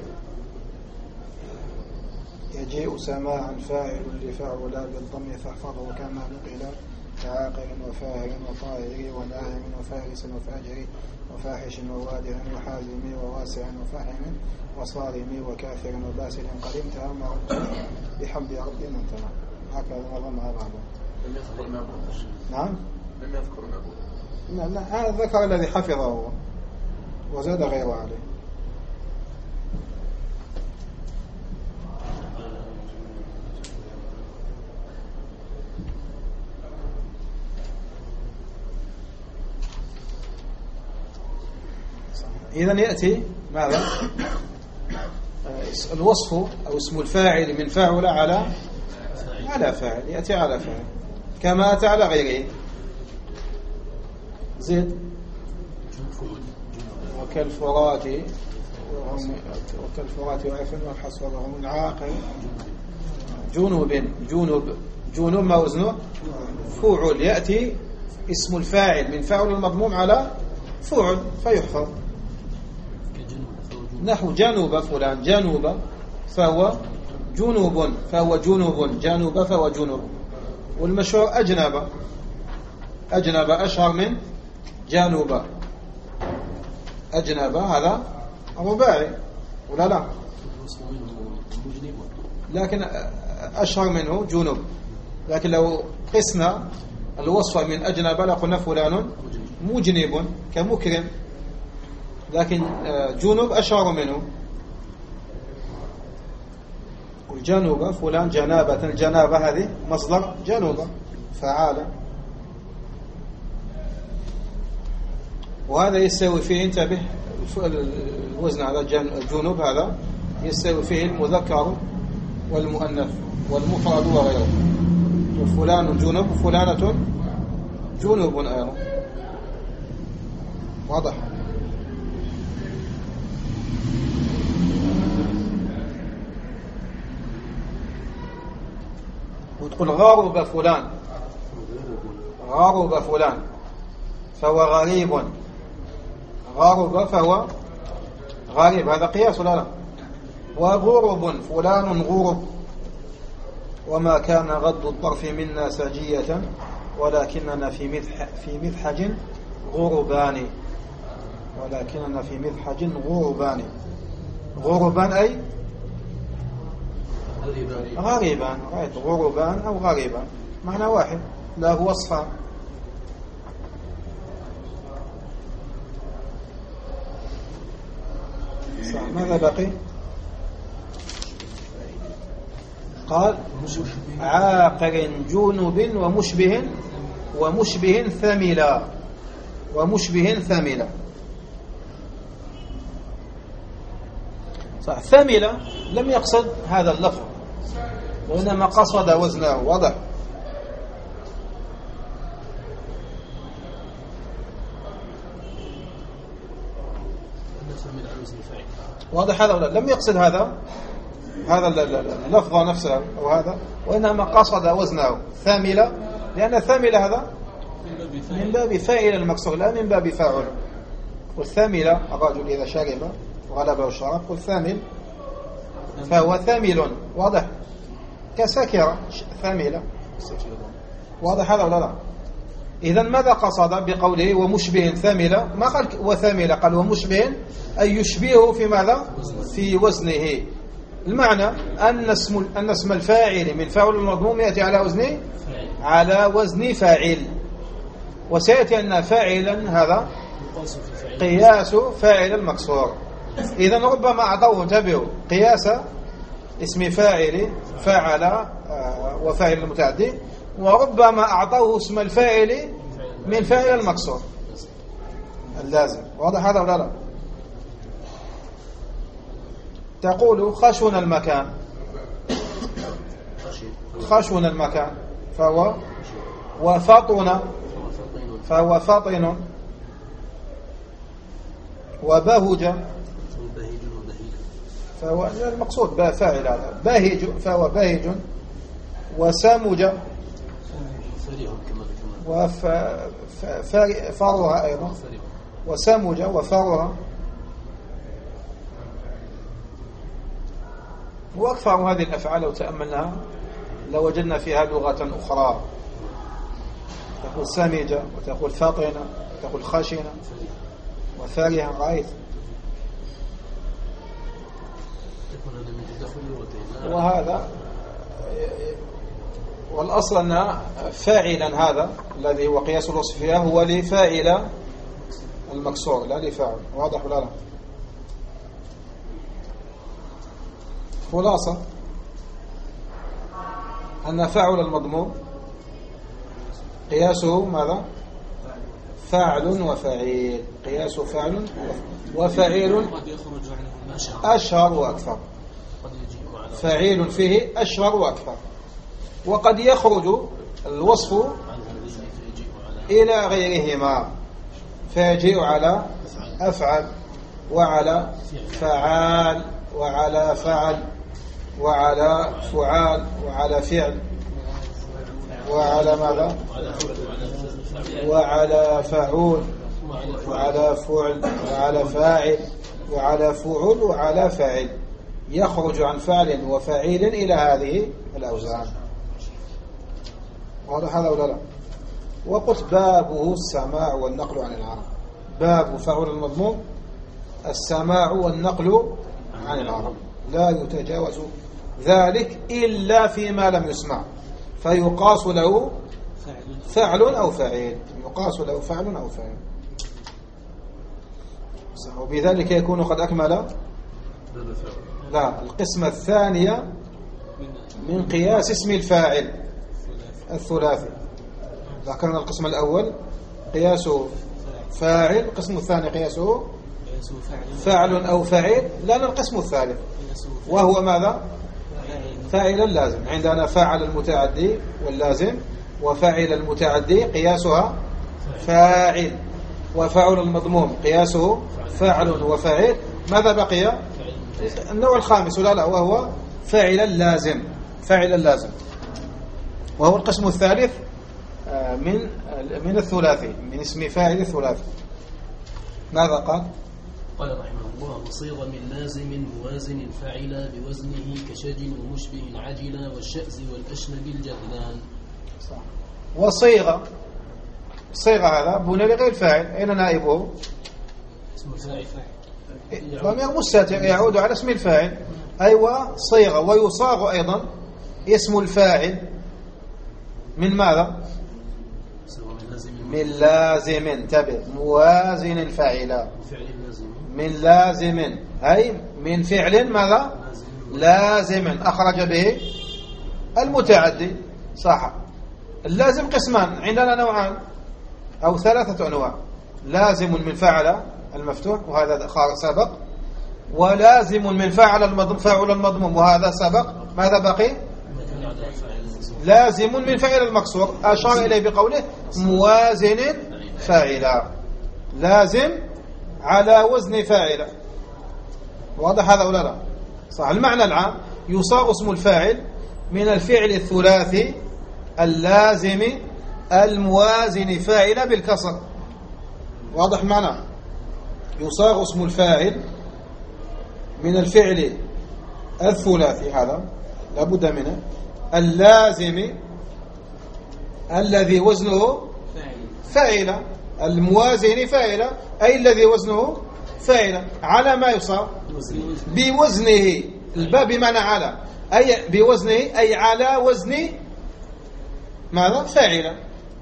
يجيء سماعا فاعل لفاعل بالضم فاحفظه كما نقل كعاقل وفاهر وطائر وناهم وفارس وفاجر وفاحش ووادع وحازم وواسع وفاحم وصارم وكافر وباسل قد انتهى ما رد بحمد ربي من تمام. هكذا نظم هذا. لم يذكر نابوت. نعم لم يذكر نابوت. لا هذا ذكر الذي حفظه وزاد غيره عليه. إذن يأتي ماذا؟ الوصف أو اسم الفاعل من فاعل على فاعل، يأتي على فاعل كما أتى على غيره. زيد. وكالفرات وعفن والحصر وهم العاقل. جنوب ما وزنه فوعل، يأتي اسم الفاعل من فاعل المضموم على فوعل فيحفظ. نحو جنوب فلان، جنوب فهو جنوب، فهو جنوب، جنوب فهو جنوب. والمشهور أجنب، أجنب أشهر من جنوب. أجنب هذا رباعي ولا لا؟ لكن أشهر منه جنوب. لكن لو قسنا الوصف من أجنب لقلنا فلان مجنب كمكرم، لكن جنوب أشهر منه. والجنوب فلان جنابة، الجنابة هذه مصدر جنوبة فعالة. وهذا يستوي فيه، انتبه الوزن على الجنوب هذا يستوي فيه المذكر والمؤنث والمفرد وغيره. وفلان جنوب وفلانة جنوب أيضا. واضح؟ وتقول غارب فلان، غارب فلان فهو غريب، غارب فهو غريب، هذا قياس ولا لا؟ وغرب فلان غرب. وما كان غض الطرف منا سجية ولكننا في مذحج غربان، ولكننا في مذحج غربان. غربان أي غريبان، رأيت غربان أو غريبان معنى واحد، لا هو وصفان. ماذا بقي؟ قال عاقر جنب ومشبه ثملا، ومشبه ثملا. صح، ثملا لم يقصد هذا اللفظ وإنما قصد وزنه. واضح؟ واضح هذا ولا لم يقصد هذا اللفظ نفسه أو هذا، وإنما قصد وزنه ثاملة، لأن ثاملة هذا من باب فاعل المكسور لا من باب فاعل. والثاملة الرجل إذا شرب وغلبه الشراب، والثامل فهو ثامل. واضح؟ كسكرة ثملة. واضح هذا ولا لا؟ إذن ماذا قصد بقوله ومشبه ثملة؟ ما قال وثملة، قال ومشبه أي يشبهه في ماذا؟ في وزنه. المعنى أن اسم الفاعل من فاعل المضموم يأتي على وزن فاعل، وسيأتي أن فاعلا هذا قياس فاعل المكسور. إذن ربما أعطوه، انتبهوا، قياس اسم فاعل فاعل وفاعل المتعدي، وربما أعطوه اسم الفاعل من فاعل المكسور اللازم. واضح هذا ولا لا؟ تقول خشن المكان، خشن المكان فهو وفطن، فهو فطن، وبهج فهو المقصود فاعل هذا، باهج فهو باهج، وسمج وفرها أيضا، وسمج وفرها، وأكثر هذه الأفعال لو تأملناها لوجدنا فيها لغة أخرى، تقول سمجة وتقول فطنة وتقول خشنة وفارها. رأيت؟ وهذا والأصل أن فاعلا هذا الذي هو قياس الوصف فيها هو لفاعل المكسور لا لفاعل. واضح ولا لا؟ خلاصة أن فاعل المضموم قياسه ماذا؟ فاعل وفاعل، قياس فاعل وفاعل أشهر وأكثر، فاعل فيه أشهر وأكثر، وقد يخرج الوصف إلى غيرهما فيجيء على أفعل وعلى فعال وعلى فعل وعلى فعال وعلى فعل وعلى ماذا؟ وعلى فعول وعلى فعل وعلى فاعل وعلى فعول وعلى فاعل، يخرج عن فعل وفاعل إلى هذه الأوزان. واضح هذا ولا لا؟ وقلت بابه السماع والنقل عن العرب، باب فعل المضموم السماع والنقل عن العرب، لا يتجاوز ذلك إلا فيما لم يسمع، فيقاس له فعل أو فاعل، يقاس له فعل أو فاعل، وبذلك يكون قد أكمل لا القسمة الثانية من قياس اسم الفاعل الثلاثي. ذكرنا القسم الأول قياسه فاعل، القسم الثاني قياسه فعل أو فاعل، لنا القسم الثالث وهو ماذا؟ فاعل اللازم. عندنا فاعل المتعدي واللازم، وفاعل المتعدي قياسها فاعل، وفاعل المضموم قياسه فاعل وفاعل. ماذا بقي؟ النوع الخامس لا وهو فاعل اللازم، فاعل اللازم، وهو القسم الثالث من الثلاثي، من اسم فاعل الثلاثي. ماذا قال؟ قال رحمه الله وصيغ من لازم موازن فاعل بوزنه كشج ومشبه عجلا والشأز والأشنب الجهلان. وصيغة، صيغة هذا بني لغير فاعل، أين نائبه؟ اسم الفاعل ضمير مستتر يعود على اسم الفاعل. أيوة صيغة. ويصاغ أيضا اسم الفاعل من ماذا؟ من لازم، انتبه، موازن الفاعل، من لازم أي من فعل ماذا؟ لازم أخرج به المتعدي. صح. اللازم قسمان، عندنا نوعان أو ثلاثة أنواع، لازم من فعل المفتوح وهذا سبق، ولازم من فعل المضموم وهذا سبق. ماذا بقي؟ لازم من فعل المكسور، أشار إليه بقوله موازن فاعلا، لازم على وزن فاعل. واضح هذا ولا لا؟ صح. المعنى العام يصاغ اسم الفاعل من الفعل الثلاثي اللازم الموازن فاعل بالكسر. واضح معنى؟ يصاغ اسم الفاعل من الفعل الثلاثي، هذا لابد منه، اللازم الذي وزنه فاعل، الموازن فاعل، أي الذي وزنه فاعل، على ما يصاب بوزنه، الباء بمعنى على، أي بوزنه أي على وزن ماذا؟ فاعل،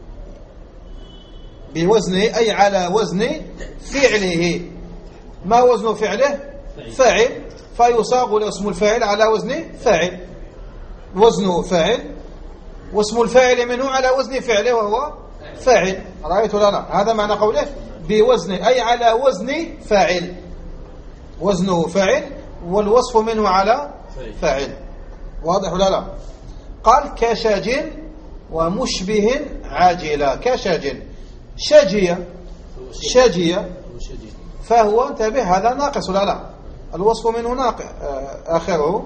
بوزنه أي على وزن فعله. ما وزن فعله؟ فاعل، فيصاغ اسم الفاعل على وزن فاعل، وزنه فاعل واسم الفاعل منه على وزن فعله وهو فاعل. رأيت ولا لا؟ هذا معنى قوله بوزن أي على وزن فاعل، وزنه فاعل والوصف منه على فاعل. واضح ولا لا؟ قال كشج ومشبه عاجلا. كشج شجية، شجية فهو انتبه هذا ناقص ولا لا؟ الوصف منه ناقص، آخره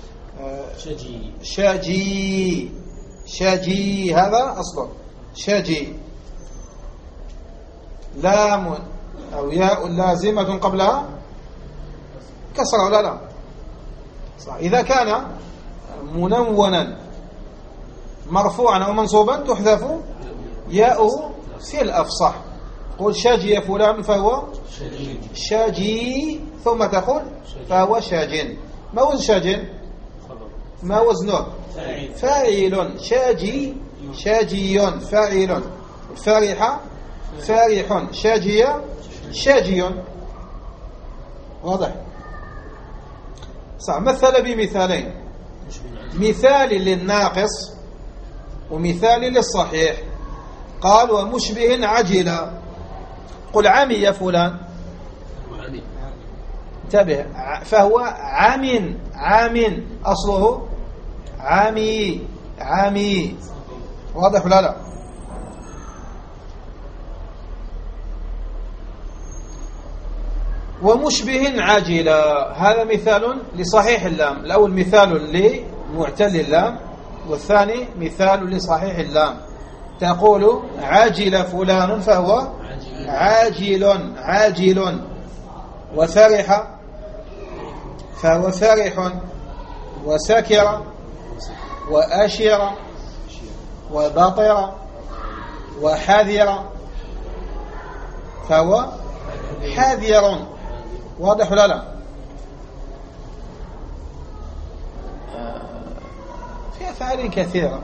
شجي، شجي هذا أصله شجي، لام أو ياء لازمة قبلها كسر ولا لا؟ صح. إذا كان منونا مرفوعا أو منصوبا تحذف ياؤه في الأفصح. قل شاجي فلان فهو شاجي، ثم تقول فهو شاج. ما وزن شاج؟ ما وزنه؟ فاعل. شاجي شاجي فاعل. فرح فارح. شاجي شاجي. واضح؟ صح. مثل بمثالين، مثال للناقص ومثال للصحيح. قال ومشبه عجلا. قل عمي فلان، انتبه، فهو عام أصله عمي. واضح ولا لا؟ ومشبه عاجلا هذا مثال لصحيح اللام. الأول مثال لمعتل اللام، والثاني مثال لصحيح اللام. تقول عاجل فلان فهو عاجل، وفرح فهو فرح، وسكر وأشر وبطر وحذر فهو حذر. واضح ولا لا؟ في أفعال كثيرة.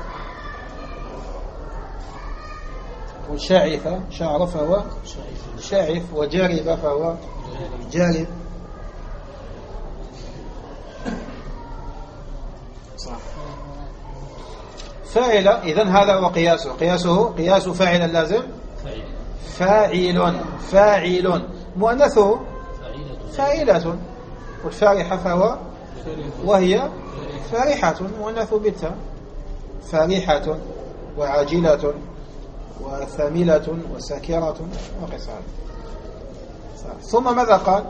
وشاعف شعر فهو شاعف، وجارب فهو جارب. فاعل إذن هذا هو قياسه. قياس فاعل اللازم فاعل. مؤنثه فاعلة، والفارحة فهو وهي فارحة، مؤنث بالتاء فارحة، وعاجلة وثاملة وساكرة وقصار. ثم ماذا قال؟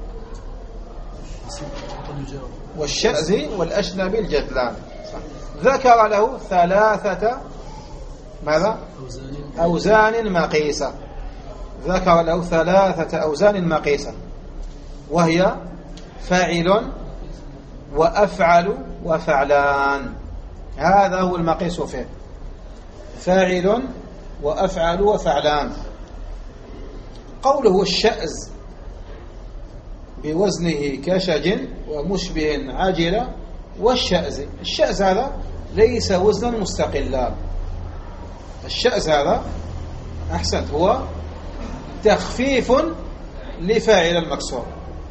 والشأز والأشنب الجدلان. ذكر له 3 ماذا؟ أوزان مقيسة. ذكر له 3 أوزان مقيسة، وهي فاعل وأفعل وفعلان. هذا هو المقيس فيه، فاعل وأفعل وفعلان. قوله الشأز بوزنه كشج ومشبه عاجلا. والشأز، الشأز هذا ليس وزنا مستقلا. الشأز هذا أحسنت، هو تخفيف لفاعل المكسور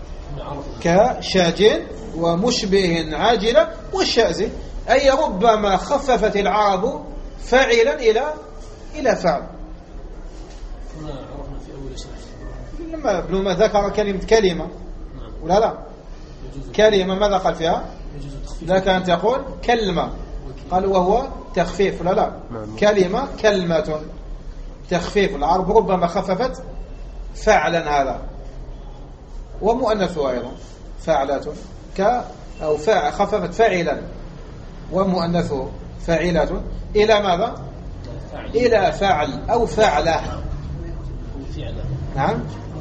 كشاج ومشبه عاجلا. والشأز أي ربما خففت العرب فاعلا إلى فعل. لما ابن ما ذكر كلمة ولا لا؟ كلمة ماذا قال فيها؟ لك أن تقول كلمة، قال وهو تخفيف ولا لا؟ كلمة كلمة تخفيف. العرب ربما خففت فعلا هذا، ومؤنثه أيضا فعلة أو خففت فاعلا، ومؤنثه فاعلة إلى ماذا؟ إلى فعل أو فعلة. نعم.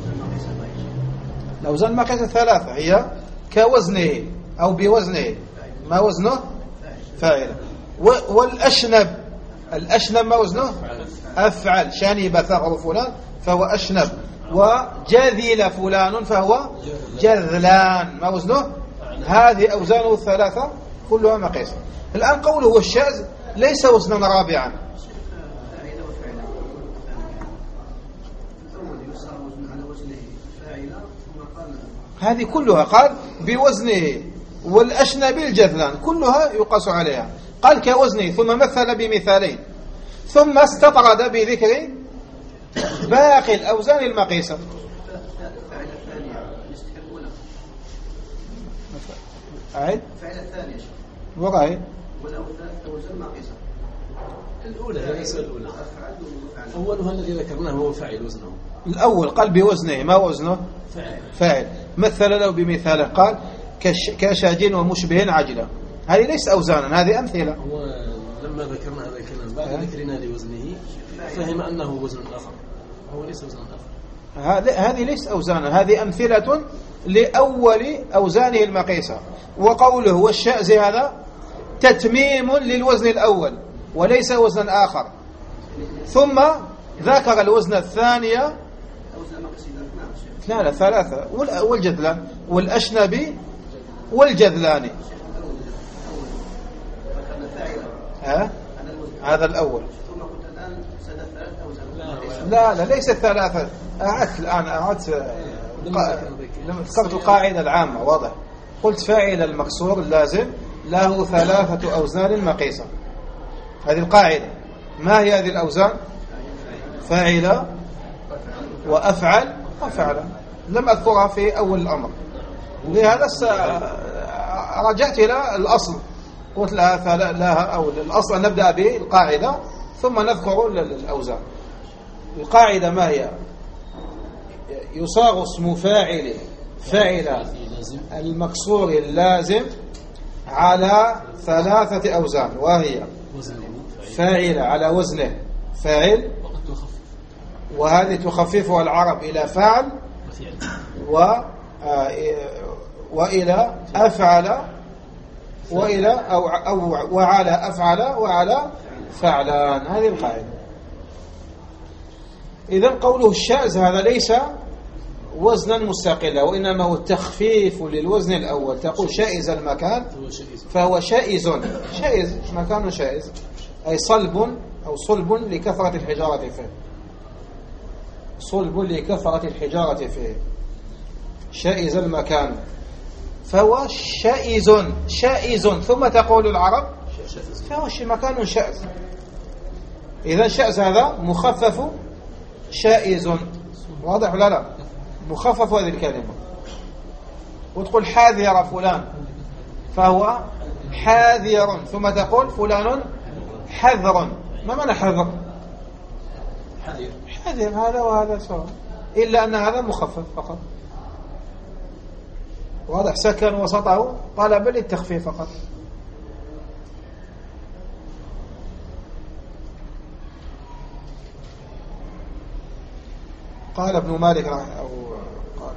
الأوزان مقيسة 3 هي كوزنه أو بوزنه. ما وزنه؟ فاعل. والأشنب، الأشنب ما وزنه أفعل. شنب ثغر فلان فهو أشنب. وجذل فلان فهو جذلان ما وزنه. هذه أوزانه الثلاثة كلها مقيس. الآن قوله هو الشاذ ليس وزنا رابعا. هذه كلها قال بوزنه. والأشنب الجذلان كلها يقاس عليها. قال كوزنه ثم مثل بمثالين ثم استطرد بذكر باقي الأوزان المقيسة. أعد فعل الثانية وراي والأوزان مقيسة. الأولى ليس الأولى، أولها الذي ذكرناه هو فاعل وزنه. الأول قال بوزنه ما وزنه فاعل. مثل له بمثال قال كشاج ومشبه عجلة. هذه ليس أوزانا، هذه أمثلة. ولما ذكرنا هذا الكلام بعد ذكرنا لوزنه فهم أنه وزن آخر، هو ليس وزن آخر. هذه ليس أوزانا، هذه أمثلة لأول أوزانه المقيسة. وقوله والشأز هذا تتميم للوزن الأول وليس وزن آخر. ثم ذكر الوزن الثانية لا ثلاثة والجذلان والأشنبي والجذلاني. هذا الأول. لا ليس الثلاثة. أعدت الآن ذكرت القاعدة العامة واضح. قلت فاعل المكسور اللازم له ثلاثة أوزان مقيسة. هذه القاعدة. ما هي هذه الأوزان؟ فاعل وأفعل وفعل. لم أذكرها في أول الأمر، لهذا رجعت إلى الأصل. قلت لها أو الأصل نبدأ بالقاعدة ثم نذكر الأوزان. القاعدة ما هي؟ يصاغ اسم فاعل المكسور اللازم على ثلاثة أوزان، وهي فاعل على وزنه فاعل، وهذه تخففها العرب إلى فعل وإلى أفعل وإلى أو وعلى أفعل وعلى فعلان. هذه القاعدة. إذن قوله الشأز هذا ليس وزنا مستقلا، وإنما هو التخفيف للوزن الأول. تقول شائز المكان فهو شائز مكان شائز، أي صلب أو صلب لكثرة الحجارة فيه، صلب لكثرة الحجارة فيه. شائز المكان فهو شائز ثم تقول العرب فهو مكان شائز. إذا شائز هذا مخفف شائز، واضح ولا لا؟ مخفف هذه الكلمة. وتقول حاذر فلان فهو حاذر، ثم تقول فلان حذر. ما معنى حذر؟ حذر هذا وهذا سواء، إلا أن هذا مخفف فقط. واضح؟ سكن وسطه طلب للتخفيف فقط. قال ابن مالك أو قال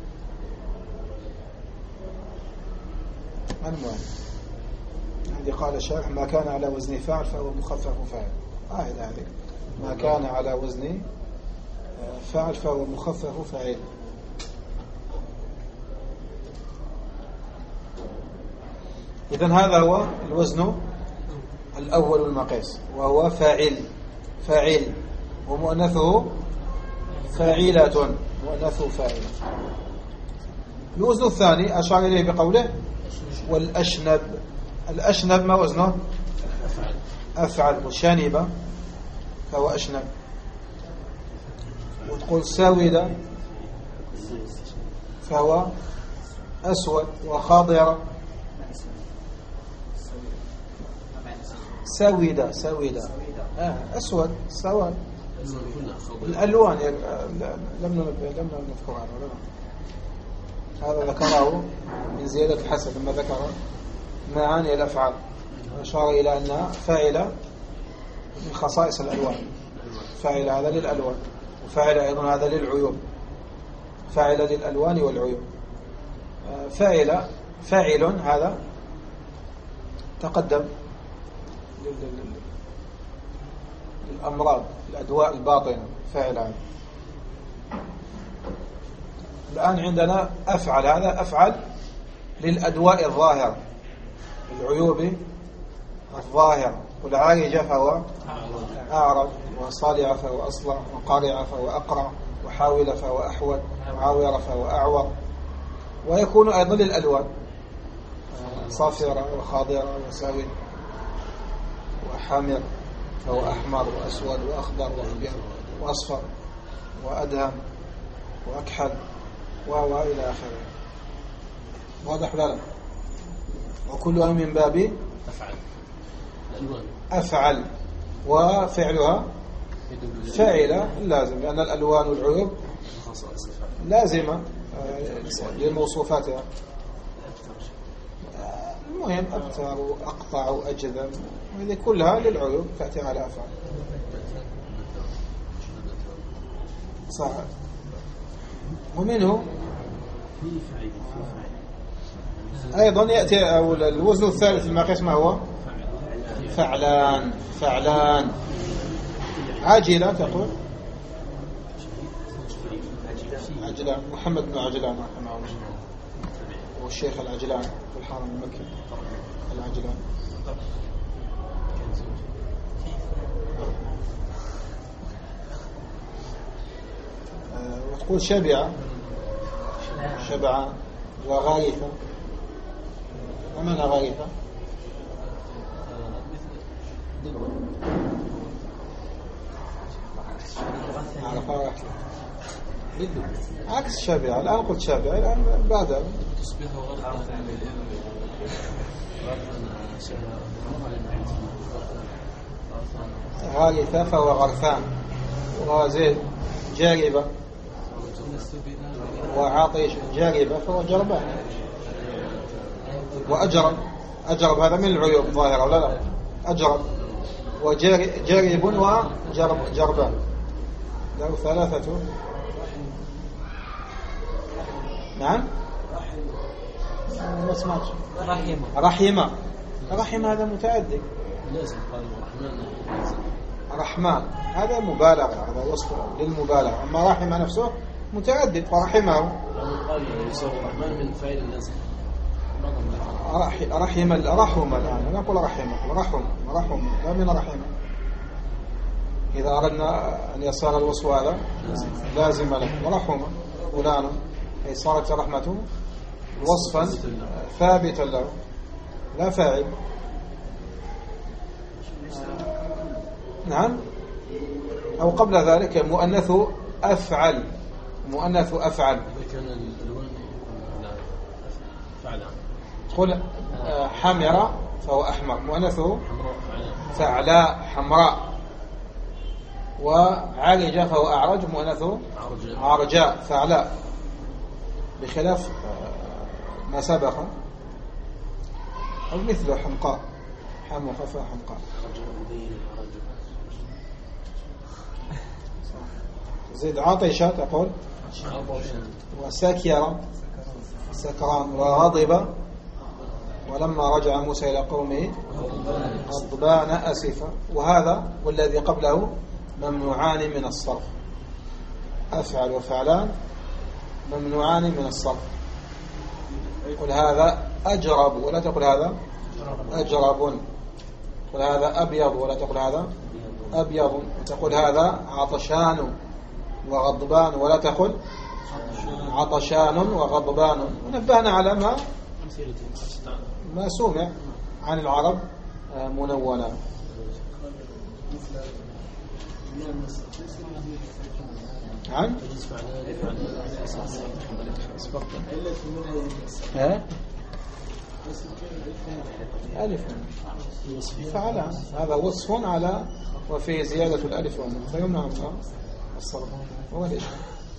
المهم عندي قال الشارح ما كان على وزن فاعل فهو مخفف فاعل. هذه ما كان على وزن فاعل فهو مخفف فاعل. إذن هذا هو الوزن الأول المقيس، وهو فاعل ومؤنثه فاعلة، مؤنثه فاعلة. الوزن الثاني أشار إليه بقوله والأشنب. الأشنب ما وزنه؟ أفعل. وشانب فهو أشنب. وتقول ساودة فهو أسود. وخاضرة ساودة أسود سواد. الألوان لم نذكر عنه. هذا ذكره من زيادة الحسن لما ذكر معاني الأفعال، أشار إلى أنها فاعلة من خصائص الألوان. فاعل هذا للألوان، وفاعل أيضا هذا للعيوب. فاعل للألوان والعيوب. فاعل هذا تقدم للأمراض، الأدواء الباطنة فاعل. الآن عندنا أفعل، هذا أفعل للأدواء الظاهرة، العيوب الظاهرة. والعارجة فهو أعرج، وصالع فهو أصلع، وقارع فهو أقرع، وحاول فهو أحول، وعاور فهو أعور. ويكون أيضا للألوان، صافرة وخاضرة وساود وحامر فهو أحمر وأسود وأخضر وأبيض وأصفر وأدهم وأكحل وإلى آخره. واضح لا؟ وكلها من باب أفعل، وفعلها فاعلة لازم، لأن الألوان والعيوب لازمة للموصوفاتها. المهم أبتر وأقطع وأجذم، وهذه كلها للعيوب تأتي على أفعل. صح. ومنه أيضا يأتي أو الوزن الثالث المقياس ما هو؟ فعلان. فعلان. عاجلة تقول عجلان، محمد بن عجلان رحمه الله، والشيخ العجلان في الحرم المكي، العجلان. وتقول شبعة، شبعة، وغارثة. ومن غارثة؟ عكس شبعة. الآن قلت شبعة، الآن بعد غارثة فهو غرفان، وزيد جاربة، وعاطش جاربة فهو جربان. وأجرب، أجرب هذا من العيوب ظاهرة ولا لا؟ أجرب وجارب وجربان، له ثلاثة. نعم ما سمعتش. رحمة. رحمة هذا متعدي. رحمن هذا مبالغة، هذا وصف للمبالغة. أما رحمة نفسه متعدد، فرحمه. الرحمن من فاعل اللازم. رحم الآن نقول رحمه، رحم لا من رحمه. إذا أردنا أن يصير الوصف هذا لازم له، ورحمه فلانا، أي صارت رحمته وصفا ثابتا له لا فاعل. نعم. أو قبل ذلك مؤنث أفعل، مؤنث أفعل. كان الألوان فعلا تقول حمراء فهو أحمر، مؤنثه فعلاء حمراء. وعالجة فهو أعرج، مؤنثه عرجاء فعلاء، بخلاف ما سبق. أو مثل حمقاء، حمقى فحمقاء. زيد عاطشة تقول وسكر، سكران. وغضب، ولما رجع موسى إلى قومه غضبان أسفا. وهذا والذي قبله ممنوعان من الصرف. أفعل وفعلان ممنوعان من الصرف. يقول هذا أجرب ولا تقول هذا أجرب. تقول هذا أبيض ولا تقول هذا أبيض. تقول هذا عطشان وغضبان ولا تقول عطشان وغضبان. ونبهنا على ما سمع عن العرب منونا. عن ألف فعلا، هذا وصف على وفيه زيادة الألف والنون فيمنع الصرف. هو الإشكال.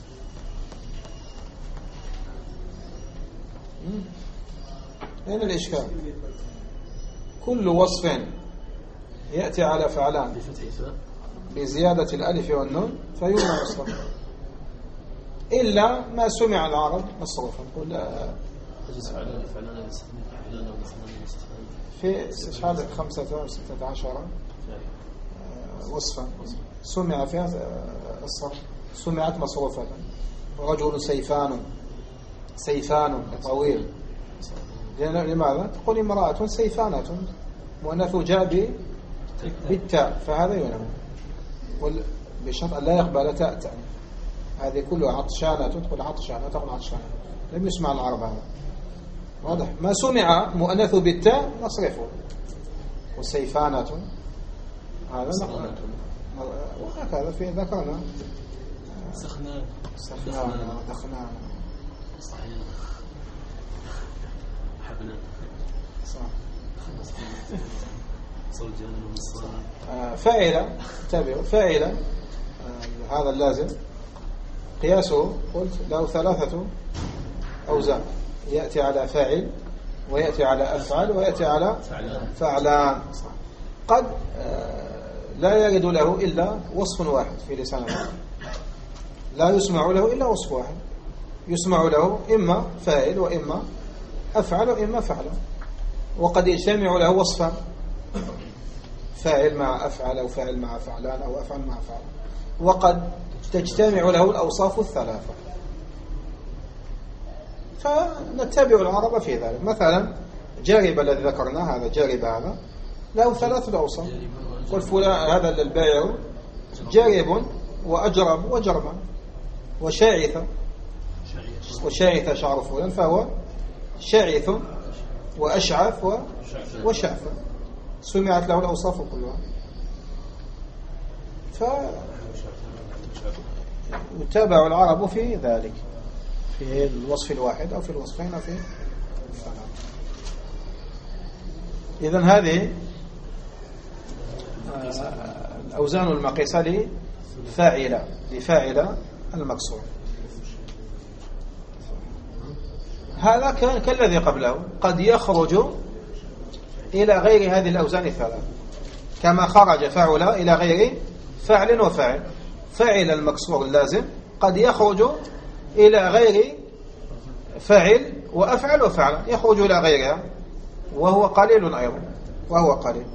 أين الإشكال؟ كل وصف يأتي على فعلان بزيادة الألف والنون فيمنع الصرف، إلا ما سمع العرب مصروفا. نقول في استشهاد 15 وصفا سمع فيها الصرف، سمعت مصروفة، رجل سيفان طويل. لماذا؟ تقول امرأة سيفانة، مؤنث جاء بالتاء، فهذا ينام بشرط أن لا يقبل تاء. هذه كلها عطشانة، تقول عطشانة، تقول عطشانة، لم يسمع العرب هذا. واضح؟ ما سمع مؤنث بالتاء نصرفه. والسيفانة هذا وهكذا في ذكرنا سخنان دخنان صحيح حبنا صح صوجان ومصان فاعلة. تابعوا فاعلة. هذا اللازم قياسه قلت له 3 أوزان، يأتي على فاعل ويأتي على أفعل ويأتي على فعلان. قد لا يرد له إلا وصف واحد في لسان العرب، لا يسمع له إلا وصف واحد، يسمع له إما فاعل وإما أفعل وإما فعل. وقد يجتمع له وصفا، فاعل مع أفعل أو فاعل مع فعلان أو أفعل مع فعل. وقد تجتمع له الأوصاف الثلاثة، فنتبع العرب في ذلك. مثلا جارب الذي ذكرناه، هذا جارب هذا له 3 أوصاف. قل فلان هذا البائع جارب وأجرب وجرما وشاعث شعر فلان، فهو شاعث وأشعث وشعث، سمعت له الأوصاف كلها. فيتابع العرب في ذلك، في الوصف الواحد أو في الوصفين أو في الثلاث. إذن هذه الأوزان المقيسة لفاعل المكسور. هذا كان كالذي قبله، قد يخرج إلى غير هذه الأوزان الثلاث، كما خرج فعل إلى غير فعل وفاعل. فاعل المكسور اللازم قد يخرج إلى غير فاعل وأفعل وفعل، يخرج إلى غيرها، وهو قليل أيضا، وهو قليل.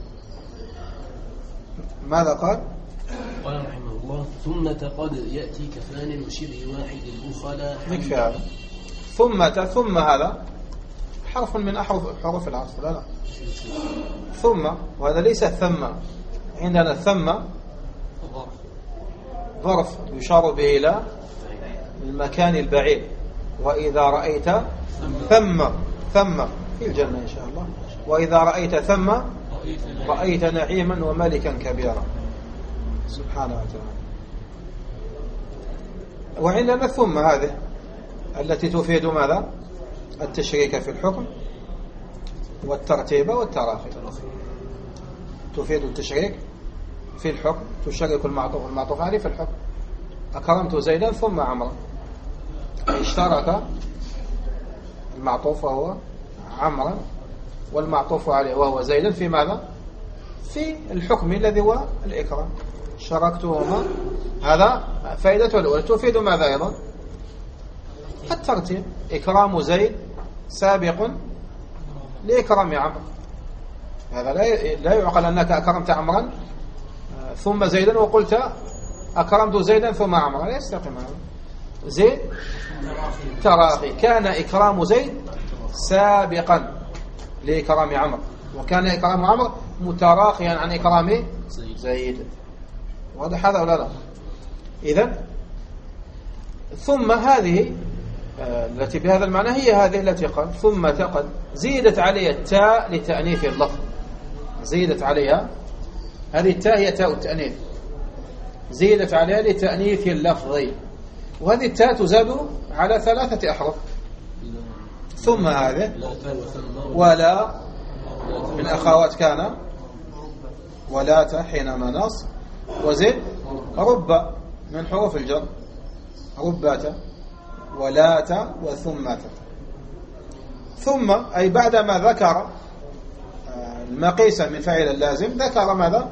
ماذا قال؟ قال رحمه الله: ثم قد يأتي كفان وشبه واحد البخلاء. يكفي هذا. ثم هذا حرف من حروف العطف. لا ثم، وهذا ليس ثم. عندنا ثم ظرف يشار به إلى المكان البعيد. وإذا رأيت ثم في الجنة إن شاء الله. وإذا رأيت ثم رأيت نعيما وملكا كبيرا سبحانه وتعالى. وعندنا ثم هذه التي تفيد ماذا؟ التشريك في الحكم والترتيب والتراخي. تفيد التشريك في الحكم، تشرك المعطوف عليه في الحكم. أكرمت زيدا ثم عمرا، اشترك المعطوف وهو عمرا والمعطوف عليه وهو زيدا في ماذا؟ في الحكم الذي هو الإكرام. شاركتهما. هذا فائدته الأولى. تفيد ماذا أيضا؟ الترتيب. إكرام زيد سابق لإكرام عمرو. هذا لا يعقل أنك أكرمت عمرا ثم زيدا وقلت أكرمت زيدا ثم عمرا، لا يستقيم هذا. زيد تراخي، كان إكرام زيد سابقا لإكرام عمرو، وكان إكرام عمرو متراخيا عن إكرام زيد. واضح هذا ولا لا؟ إذن ثم هذه التي بهذا المعنى هي هذه التي قال ثم قد زيدت عليها التاء لتأنيث اللفظ. زيدت عليها هذه التاء، هي تاء التأنيث، زيدت عليها لتأنيث اللفظ. وهذه التاء تزاد على 3 أحرف. ثم هذه ولا من أخوات كان، ولات حين مناص، وزد رب من حروف الجر، ربات ولات وثمة. ثم أي بعدما ذكر المقيس من فاعل اللازم ذكر ماذا؟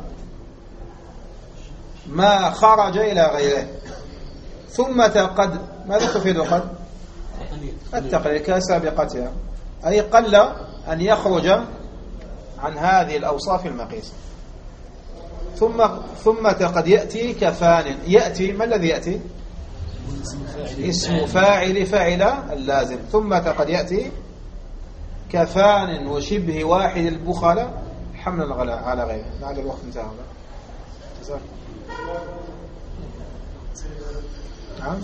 ما خرج إلى غيره. ثم قد ماذا تفيد؟ قد التقليد كسابقتها. أي قل أن يخرج عن هذه الأوصاف المقيسة. ثم قد يأتي كفان. يأتي ما الذي يأتي؟ اسم فاعل فعل اللازم. ثم قد يأتي كفان وشبه واحد البخل حملا على غيره. بعد الوقت انتهى. نعم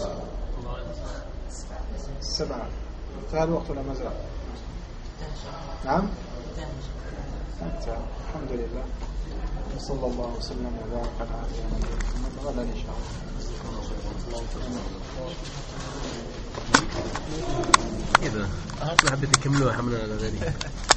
7 انتهى الوقت ولا ما زال؟ نعم انتهى. الحمد لله وصلى الله وسلم وبارك على نبينا محمد غدا ان شاء الله. إذا أهلا حبيت تكملوها حملا على ذلك.